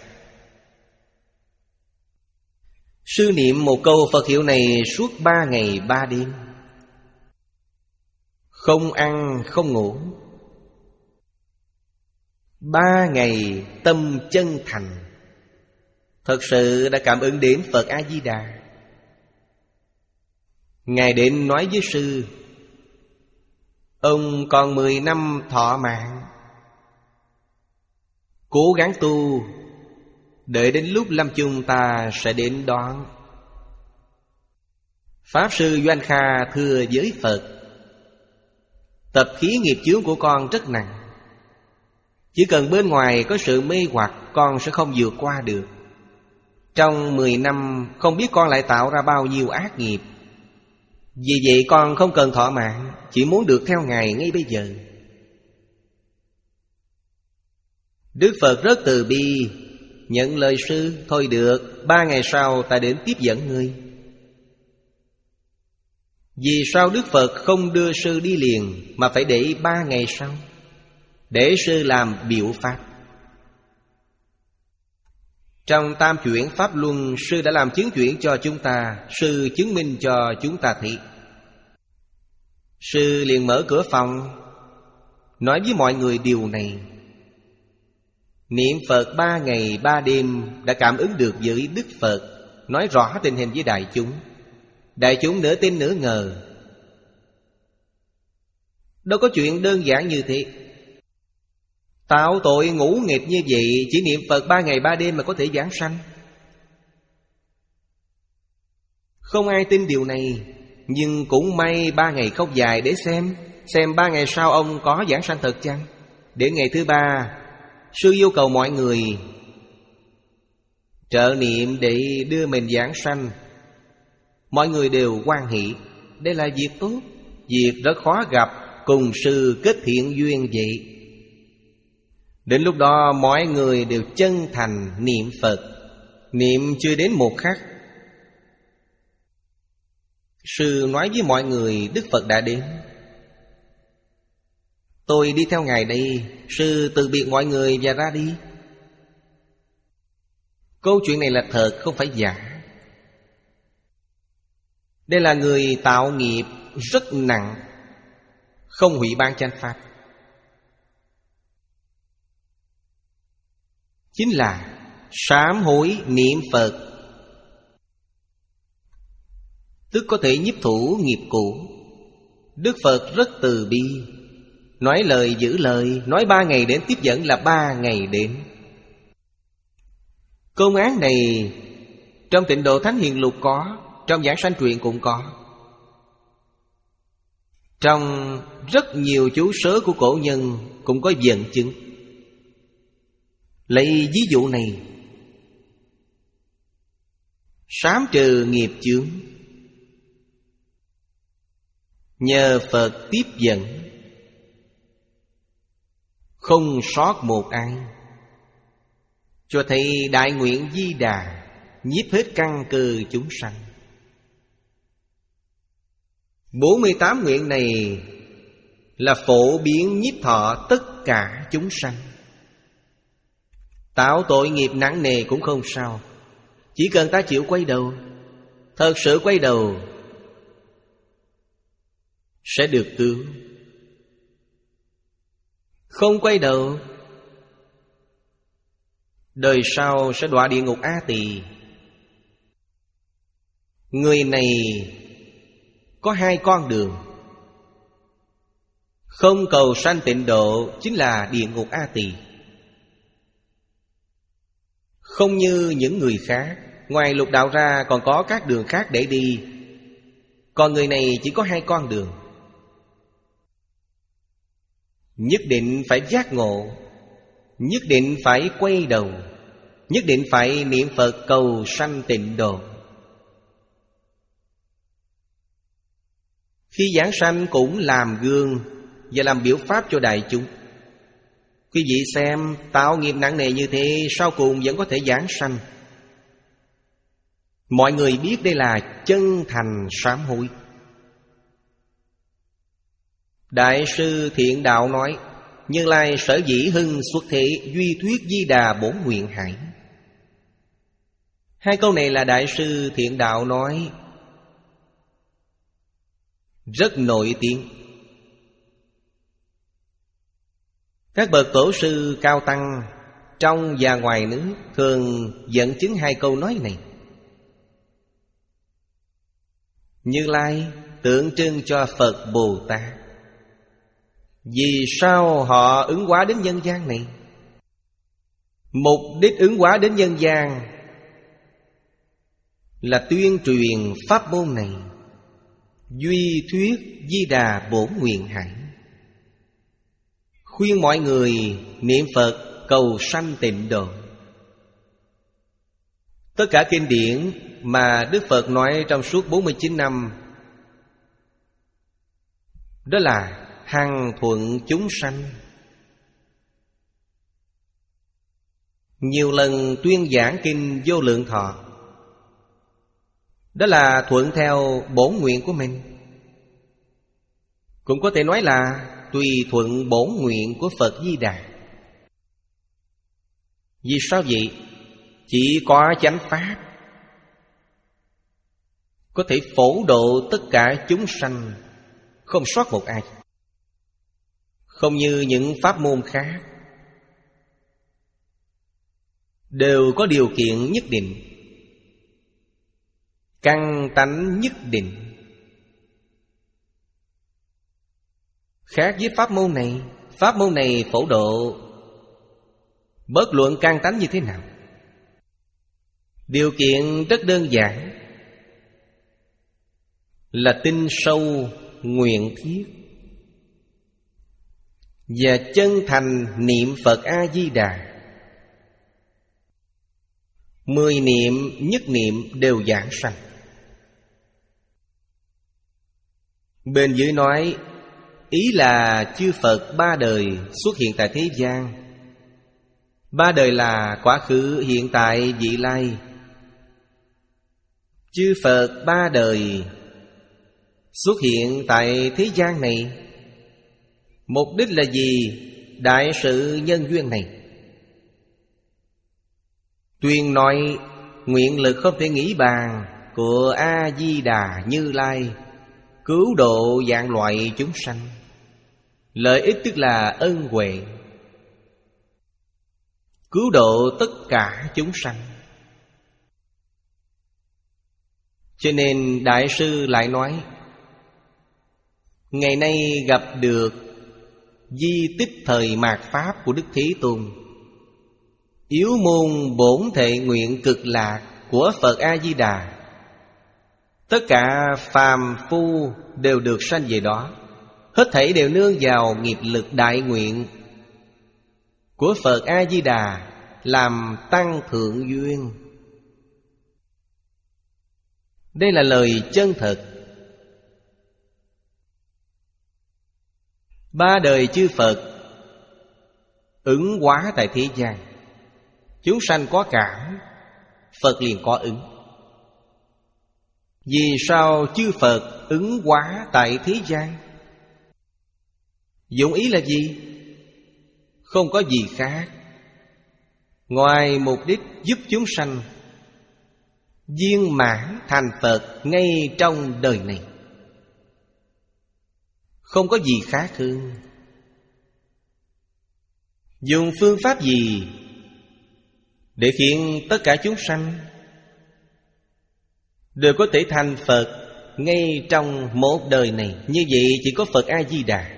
Sư niệm một câu Phật hiệu này suốt ba ngày ba đêm, không ăn không ngủ. Ba ngày tâm chân thành, thật sự đã cảm ứng đến Phật A-di-đà. Ngài đến nói với sư, ông còn mười năm thọ mạng, cố gắng tu, đợi đến lúc lâm chung ta sẽ đến đón. Pháp sư Doanh Kha thưa với Phật, tập khí nghiệp chướng của con rất nặng, chỉ cần bên ngoài có sự mê hoặc, con sẽ không vượt qua được. Trong mười năm không biết con lại tạo ra bao nhiêu ác nghiệp. Vì vậy con không cần thọ mạng, chỉ muốn được theo Ngài ngay bây giờ. Đức Phật rất từ bi, nhận lời sư. Thôi được, ba ngày sau ta đến tiếp dẫn ngươi. Vì sao Đức Phật không đưa sư đi liền, mà phải để ba ngày sau, để sư làm biểu pháp? Trong Tam Chuyển Pháp Luân, sư đã làm chứng chuyển cho chúng ta. Sư chứng minh cho chúng ta thấy. Sư liền mở cửa phòng, nói với mọi người điều này. Niệm Phật ba ngày ba đêm đã cảm ứng được với Đức Phật, nói rõ tình hình với đại chúng. Đại chúng nửa tin nửa ngờ. Đâu có chuyện đơn giản như thế. Tạo tội ngũ nghịch như vậy, chỉ niệm Phật ba ngày ba đêm mà có thể giảng sanh. Không ai tin điều này. Nhưng cũng may ba ngày không dài để xem Xem ba ngày sau ông có giảng sanh thật chăng. Đến ngày thứ ba, sư yêu cầu mọi người trợ niệm để đưa mình giảng sanh. Mọi người đều hoan hỷ. Đây là việc tốt, việc rất khó gặp, cùng sư kết thiện duyên vậy. Đến lúc đó mọi người đều chân thành niệm Phật. Niệm chưa đến một khắc, sư nói với mọi người Đức Phật đã đến. Tôi đi theo Ngài đây. Sư từ biệt mọi người và ra đi. Câu chuyện này là thật, không phải giả. Đây là người tạo nghiệp, rất nặng, không hủy ban chánh pháp. Chính là sám hối niệm Phật, tức có thể nhiếp thủ nghiệp cũ. Đức Phật rất từ bi, nói lời giữ lời, nói ba ngày đến tiếp dẫn là ba ngày đến. Công án này trong Tịnh Độ Thánh Hiền Lục có, trong Giảng Sanh Truyện cũng có, trong rất nhiều chú sớ của cổ nhân cũng có dẫn chứng. Lấy ví dụ này, sám trừ nghiệp chướng nhờ Phật tiếp dẫn, không sót một ai, cho thấy đại nguyện Di Đà nhiếp hết căn cơ chúng sanh. Bốn mươi tám nguyện này là phổ biến nhiếp thọ tất cả chúng sanh. Tạo tội nghiệp nặng nề cũng không sao, chỉ cần ta chịu quay đầu, thật sự quay đầu, sẽ được cứu. Không quay đầu, đời sau sẽ đọa địa ngục A Tỳ. Người này có hai con đường. Không cầu sanh tịnh độ chính là địa ngục A Tỳ. Không như những người khác, ngoài lục đạo ra còn có các đường khác để đi. Còn người này chỉ có hai con đường. Nhất định phải giác ngộ, nhất định phải quay đầu, nhất định phải niệm Phật cầu sanh tịnh độ. Khi giảng sanh cũng làm gương và làm biểu pháp cho đại chúng. Quý vị xem, tạo nghiệp nặng nề như thế, sau cùng vẫn có thể giảng sanh. Mọi người biết đây là chân thành sám hối. Đại sư Thiện Đạo nói, Như Lai sở dĩ hưng xuất thế, duy thuyết Di Đà bổn nguyện hải. Hai câu này là Đại sư Thiện Đạo nói, rất nổi tiếng. Các bậc tổ sư cao tăng trong và ngoài nước thường dẫn chứng hai câu nói này. Như Lai tượng trưng cho Phật Bồ Tát. Vì sao họ ứng hóa đến nhân gian này? Mục đích ứng hóa đến nhân gian là tuyên truyền pháp môn này, duy thuyết Di Đà bổn nguyện hải, khuyên mọi người niệm Phật cầu sanh tịnh độ. Tất cả kinh điển mà Đức Phật nói trong suốt bốn mươi chín năm, đó là hằng thuận chúng sanh. Nhiều lần tuyên giảng kinh Vô Lượng Thọ, đó là thuận theo bổn nguyện của mình. Cũng có thể nói là tùy thuận bổn nguyện của Phật Di Đà. Vì sao vậy? Chỉ có chánh pháp có thể phổ độ tất cả chúng sanh, không sót một ai. Không như những pháp môn khác, đều có điều kiện nhất định, căn tánh nhất định. Khác với pháp môn này, pháp môn này phổ độ bất luận căn tánh như thế nào. Điều kiện rất đơn giản, là tin sâu, nguyện thiết và chân thành niệm Phật A-di-đà. Mười niệm nhất niệm đều giảng sanh. Bên dưới nói, ý là chư Phật ba đời xuất hiện tại thế gian. Ba đời là quá khứ, hiện tại, vị lai. Chư Phật ba đời xuất hiện tại thế gian này, mục đích là gì? Đại sự nhân duyên này. Tuyên nói nguyện lực không thể nghĩ bàn của A-di-đà Như Lai cứu độ vạn loại chúng sanh. Lợi ích tức là ân huệ, cứu độ tất cả chúng sanh. Cho nên Đại sư lại nói, ngày nay gặp được di tích thời mạt Pháp của Đức Thế Tôn, yếu môn bổn thệ nguyện cực lạc của Phật A-di-đà, tất cả phàm phu đều được sanh về đó. Hết thảy đều nương vào nghiệp lực đại nguyện của Phật A-di-đà làm tăng thượng duyên. Đây là lời chân thật. Ba đời chư Phật ứng hóa tại thế gian. Chúng sanh có cảm, Phật liền có ứng. Vì sao chư Phật ứng hóa tại thế gian? Dụng ý là gì? Không có gì khác ngoài mục đích giúp chúng sanh viên mãn thành Phật ngay trong đời này. Không có gì khác hơn. Dùng phương pháp gì để khiến tất cả chúng sanh đều có thể thành Phật ngay trong một đời này? Như vậy chỉ có Phật A-di-đà.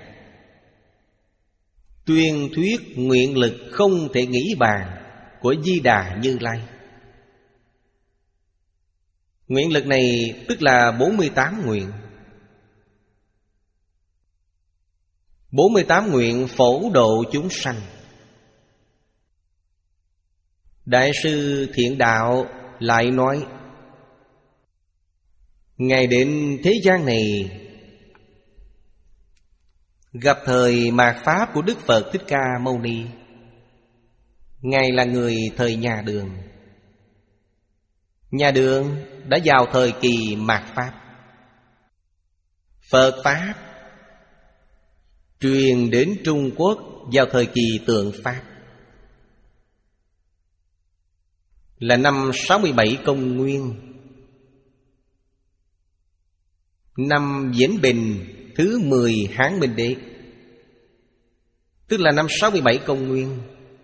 Tuyên thuyết nguyện lực không thể nghĩ bàn của Di Đà Như Lai. Nguyện lực này tức là bốn mươi tám nguyện. bốn mươi tám nguyện phổ độ chúng sanh. Đại sư Thiện Đạo lại nói, Ngài đến thế gian này gặp thời mạt Pháp của Đức Phật Thích Ca Mâu Ni. Ngài là người thời nhà Đường. Nhà Đường đã vào thời kỳ mạt Pháp. Phật Pháp truyền đến Trung Quốc vào thời kỳ Tượng Pháp, là năm sáu mươi bảy Công Nguyên, năm Vĩnh Bình thứ mười Hán Minh Đế, tức là năm sáu mươi bảy Công Nguyên.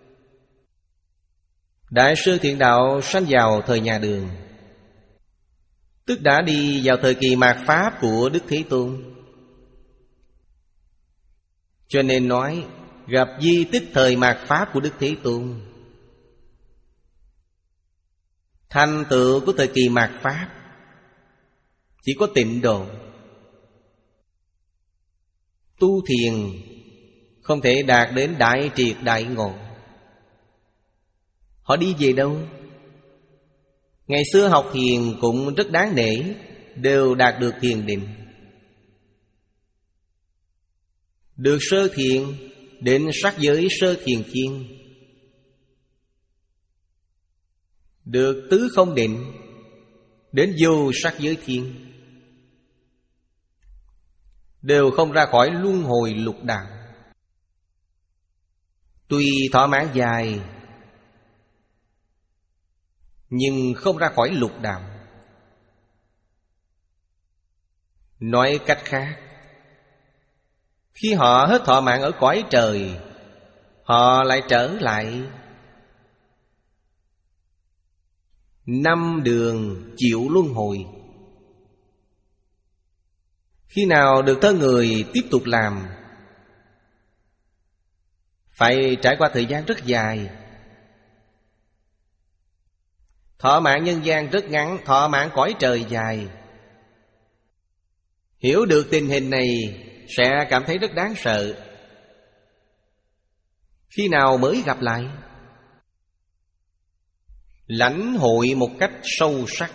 Đại sư Thiện Đạo sanh vào thời nhà Đường, tức đã đi vào thời kỳ mạt Pháp của Đức Thế Tôn. Cho nên nói gặp di tích thời mạt Pháp của Đức Thế Tôn. Thành tựu của thời kỳ mạt Pháp chỉ có tịnh độ. Tu thiền không thể đạt đến đại triệt đại ngộ. Họ đi về đâu? Ngày xưa học thiền cũng rất đáng nể, đều đạt được thiền định. Được sơ thiền đến sắc giới sơ thiền thiên, được tứ không định đến vô sắc giới thiên, đều không ra khỏi luân hồi lục đạo. Tuy thọ mãn dài nhưng không ra khỏi lục đạo. Nói cách khác, khi họ hết thọ mạng ở cõi trời, họ lại trở lại năm đường chịu luân hồi. Khi nào được thân người tiếp tục làm, phải trải qua thời gian rất dài. Thọ mạng nhân gian rất ngắn, thọ mạng cõi trời dài. Hiểu được tình hình này sẽ cảm thấy rất đáng sợ. Khi nào mới gặp lại? Lãnh hội một cách sâu sắc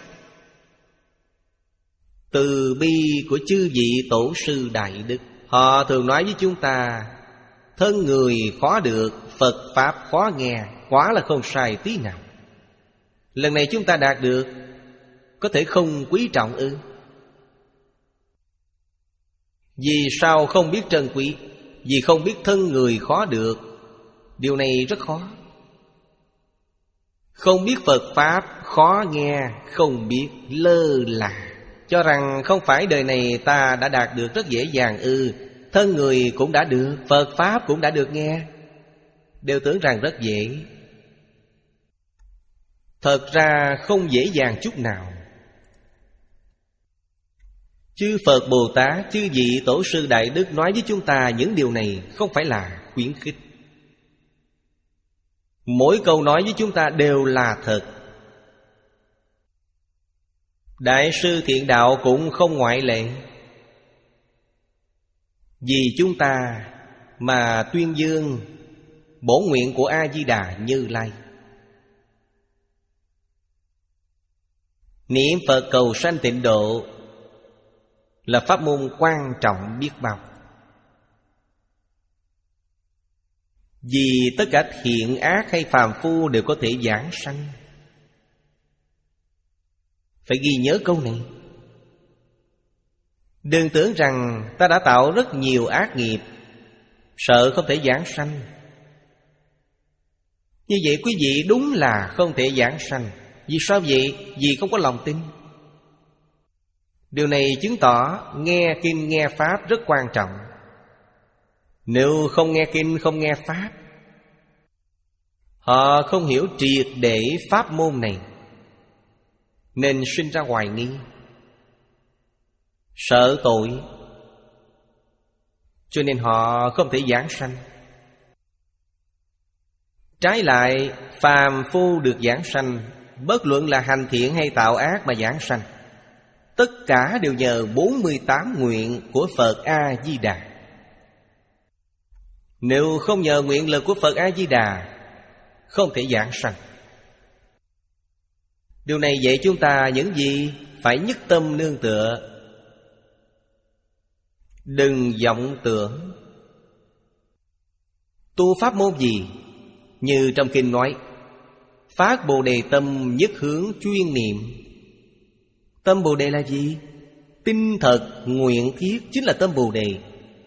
từ bi của chư vị tổ sư đại đức. Họ thường nói với chúng ta, thân người khó được, Phật Pháp khó nghe. Quá là không sai tí nào. Lần này chúng ta đạt được, có thể không quý trọng ư? Vì sao không biết trân quý? Vì không biết thân người khó được. Điều này rất khó. Không biết Phật Pháp khó nghe, không biết lơ là. cho rằng không phải đời này ta đã đạt được rất dễ dàng ư? Thân người cũng đã được, Phật Pháp cũng đã được nghe, đều tưởng rằng rất dễ. Thật ra không dễ dàng chút nào. Chư Phật Bồ Tát, chư vị Tổ sư Đại Đức nói với chúng ta những điều này không phải là khuyến khích. Mỗi câu nói với chúng ta đều là thật. Đại sư Thiện Đạo cũng không ngoại lệ. Vì chúng ta mà tuyên dương bổn nguyện của A-di-đà Như Lai. Niệm Phật cầu sanh tịnh độ là pháp môn quan trọng biết bao. Vì tất cả thiện ác hay phàm phu đều có thể giảng sanh. Phải ghi nhớ câu này. Đừng tưởng rằng ta đã tạo rất nhiều ác nghiệp, sợ không thể giảng sanh. Như vậy quý vị đúng là không thể giảng sanh. Vì sao vậy? Vì không có lòng tin. Điều này chứng tỏ nghe kinh nghe pháp rất quan trọng. Nếu không nghe kinh không nghe pháp, họ không hiểu triệt để pháp môn này, nên sinh ra hoài nghi, sợ tội, cho nên họ không thể giảng sanh. Trái lại, phàm phu được giảng sanh, bất luận là hành thiện hay tạo ác mà giảng sanh, tất cả đều nhờ bốn mươi tám nguyện của Phật A-di-đà. Nếu không nhờ nguyện lực của Phật A-di-đà, không thể giảng sanh. Điều này dạy chúng ta những gì? Phải nhất tâm nương tựa, đừng vọng tưởng. Tu pháp môn gì? Như trong kinh nói, phát Bồ Đề tâm nhất hướng chuyên niệm. Tâm Bồ Đề là gì? Tinh thật, nguyện thiết chính là tâm Bồ Đề.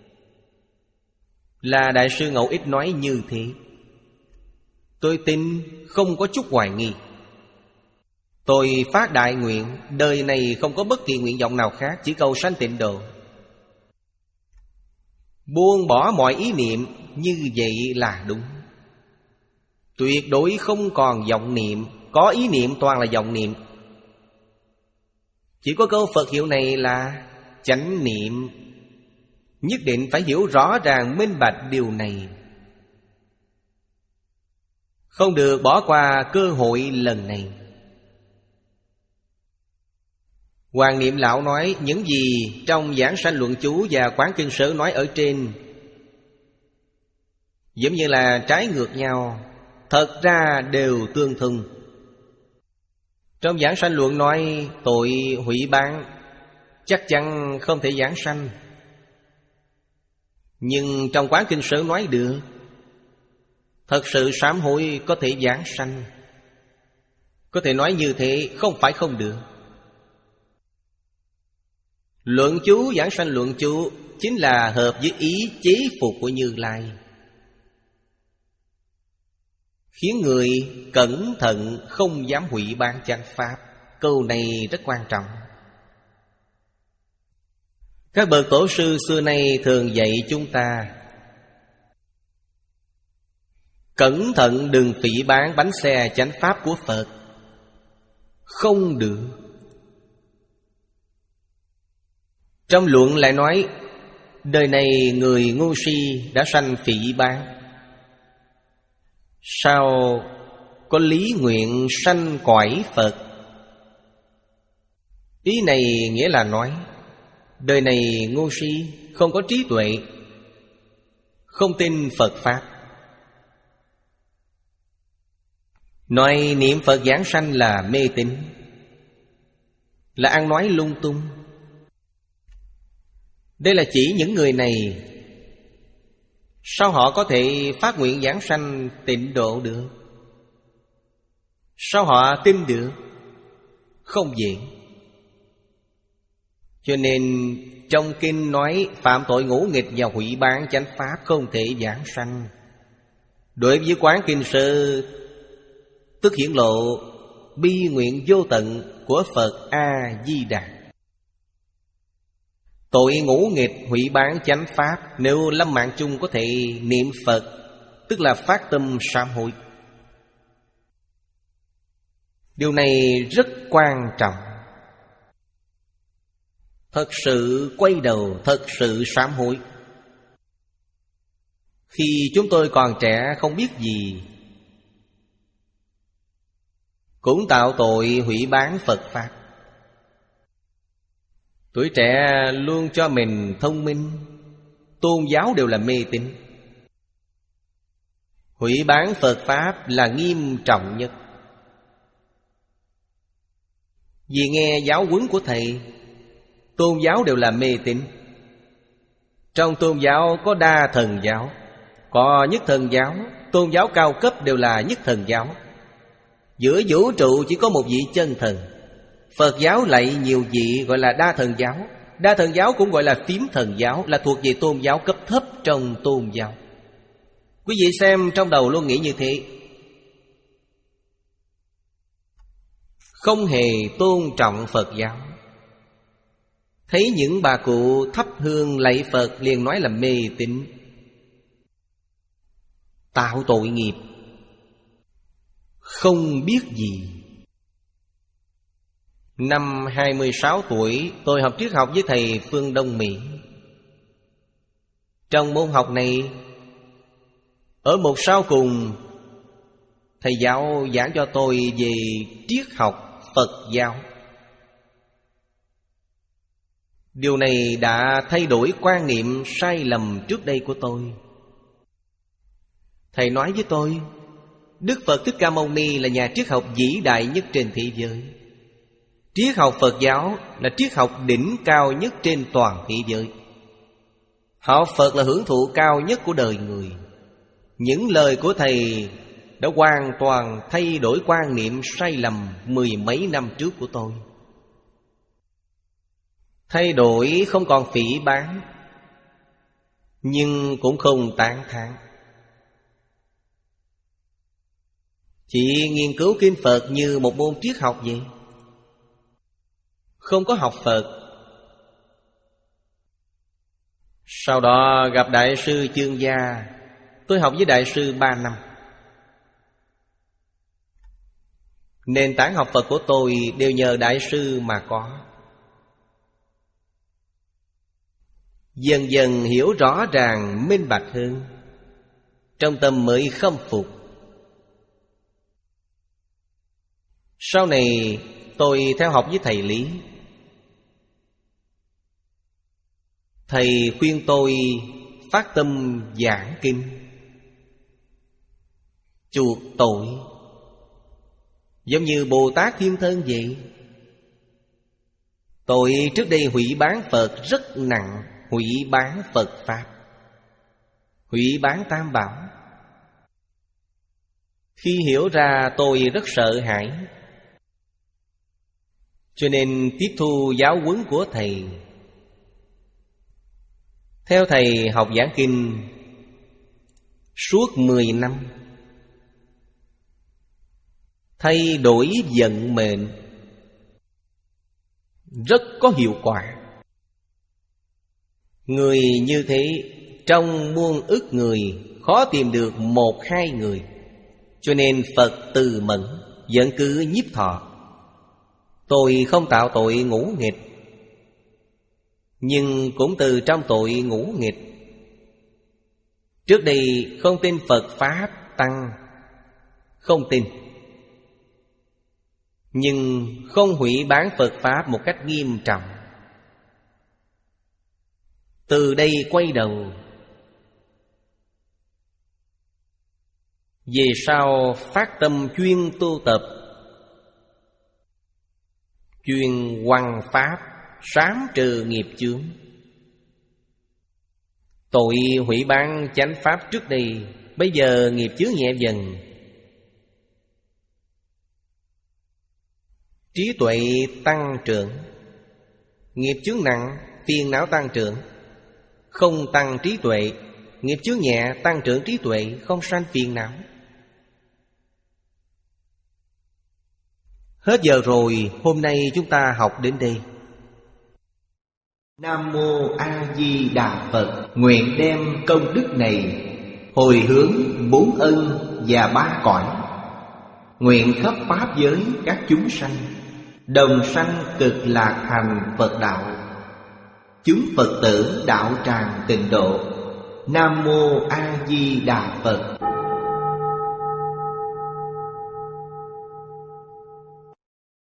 Là Đại sư Ngẫu Ích nói như thế. Tôi tin không có chút hoài nghi. Tôi phát đại nguyện, đời này không có bất kỳ nguyện vọng nào khác, chỉ cầu sanh tịnh độ. Buông bỏ mọi ý niệm, như vậy là đúng. Tuyệt đối không còn vọng niệm. Có ý niệm toàn là vọng niệm. Chỉ có câu Phật hiệu này là chánh niệm. Nhất định phải hiểu rõ ràng minh bạch điều này, không được bỏ qua cơ hội lần này. Hoàng Niệm Lão nói những gì trong Giảng Sanh Luận Chú và Quán Kinh Sớ nói ở trên giống như là trái ngược nhau, thật ra đều tương thân. Trong Giảng Sanh Luận nói tội hủy bán chắc chắn không thể giảng sanh, nhưng trong Quán Kinh Sớ nói được. Thật sự sám hối có thể giảng sanh. Có thể nói như thế, không phải không được. Luận chú, Giảng Sanh Luận Chú chính là hợp với ý chế phục của Như Lai, khiến người cẩn thận không dám hủy bán chánh pháp. Câu này rất quan trọng. Các bậc tổ sư xưa nay thường dạy chúng ta cẩn thận đừng phỉ báng bánh xe chánh pháp của Phật. Không được. Trong luận lại nói đời này người ngu si đã sanh phỉ báng, sao có lý nguyện sanh cõi Phật. Ý này nghĩa là nói đời này ngu si, không có trí tuệ, không tin Phật Pháp. Nói niệm Phật giảng sanh là mê tín, là ăn nói lung tung. Đây là chỉ những người này, sao họ có thể phát nguyện giảng sanh tịnh độ được? Sao họ tin được? Không dễ. Cho nên trong kinh nói phạm tội ngũ nghịch và hủy bán chánh pháp không thể giảng sanh. Đối với Quán Kinh Sơ tức hiển lộ bi nguyện vô tận của Phật A-di-đà. Tội ngũ nghịch hủy bán chánh pháp. Nếu lâm mạng chung có thể niệm Phật, tức là phát tâm sám hối. Điều này rất quan trọng. Thật sự quay đầu, thật sự sám hối. Khi chúng tôi còn trẻ không biết gì, cũng tạo tội hủy bán Phật Pháp. Tuổi trẻ luôn cho mình thông minh, tôn giáo đều là mê tín. Hủy bán Phật Pháp là nghiêm trọng nhất. Vì nghe giáo huấn của thầy, tôn giáo đều là mê tín. Trong tôn giáo có đa thần giáo, có nhất thần giáo. Tôn giáo cao cấp đều là nhất thần giáo. Giữa vũ trụ chỉ có một vị chân thần. Phật giáo lại nhiều vị gọi là đa thần giáo. Đa thần giáo cũng gọi là phiếm thần giáo, là thuộc về tôn giáo cấp thấp trong tôn giáo. Quý vị xem trong đầu luôn nghĩ như thế, không hề tôn trọng Phật giáo. Thấy những bà cụ thắp hương lạy Phật liền nói là mê tín, tạo tội nghiệp, không biết gì. Năm hai mươi sáu tuổi, tôi học triết học với thầy Phương Đông Mỹ. Trong môn học này, ở một sau cùng, thầy giáo giảng cho tôi về triết học Phật giáo. Điều này đã thay đổi quan niệm sai lầm trước đây của tôi. Thầy nói với tôi, Đức Phật Thích Ca Mâu Ni là nhà triết học vĩ đại nhất trên thế giới. Triết học Phật giáo là triết học đỉnh cao nhất trên toàn thế giới. Học Phật là hưởng thụ cao nhất của đời người. Những lời của thầy đã hoàn toàn thay đổi quan niệm sai lầm mười mấy năm trước của tôi. Thay đổi không còn phỉ báng, nhưng cũng không tán thán. Chỉ nghiên cứu kinh Phật như một môn triết học vậy, không có học Phật. Sau đó gặp Đại sư Chương Gia. Tôi học với Đại sư ba năm. Nền tảng học Phật của tôi đều nhờ Đại sư mà có. Dần dần hiểu rõ ràng, minh bạch hơn, trong tâm mới khâm phục. Sau này tôi theo học với thầy Lý. Thầy khuyên tôi phát tâm giảng kinh, chuộc tội, giống như Bồ Tát Thiên Thân vậy. Tôi trước đây hủy bán Phật rất nặng, hủy bán Phật Pháp, hủy bán Tam Bảo. Khi hiểu ra tôi rất sợ hãi, cho nên tiếp thu giáo huấn của thầy. Theo thầy học giảng kinh suốt mười năm, thay đổi vận mệnh rất có hiệu quả. Người như thế trong muôn ức người khó tìm được một hai người. Cho nên Phật từ mẫn vẫn cứ nhiếp thọ. Tôi không tạo tội ngũ nghịch, nhưng cũng từ trong tội ngũ nghịch. Trước đây không tin Phật Pháp Tăng, không tin, nhưng không hủy bán Phật Pháp một cách nghiêm trọng. Từ đây quay đầu, về sau phát tâm chuyên tu tập, chuyên hoằng pháp, sám trừ nghiệp chướng. Tội hủy bán chánh pháp trước đây, bây giờ nghiệp chướng nhẹ dần. Trí tuệ tăng trưởng, nghiệp chướng nặng, phiền não tăng trưởng. Không tăng trí tuệ, nghiệp chướng nhẹ, tăng trưởng trí tuệ, không sanh phiền não. Hết giờ rồi, hôm nay chúng ta học đến đây. Nam Mô A Di Đà Phật. Nguyện đem công đức này hồi hướng bốn ân và ba cõi, nguyện khắp pháp giới các chúng sanh đồng sanh cực lạc thành Phật đạo. Chúng Phật tử đạo tràng tịnh độ. Nam Mô A Di Đà Phật.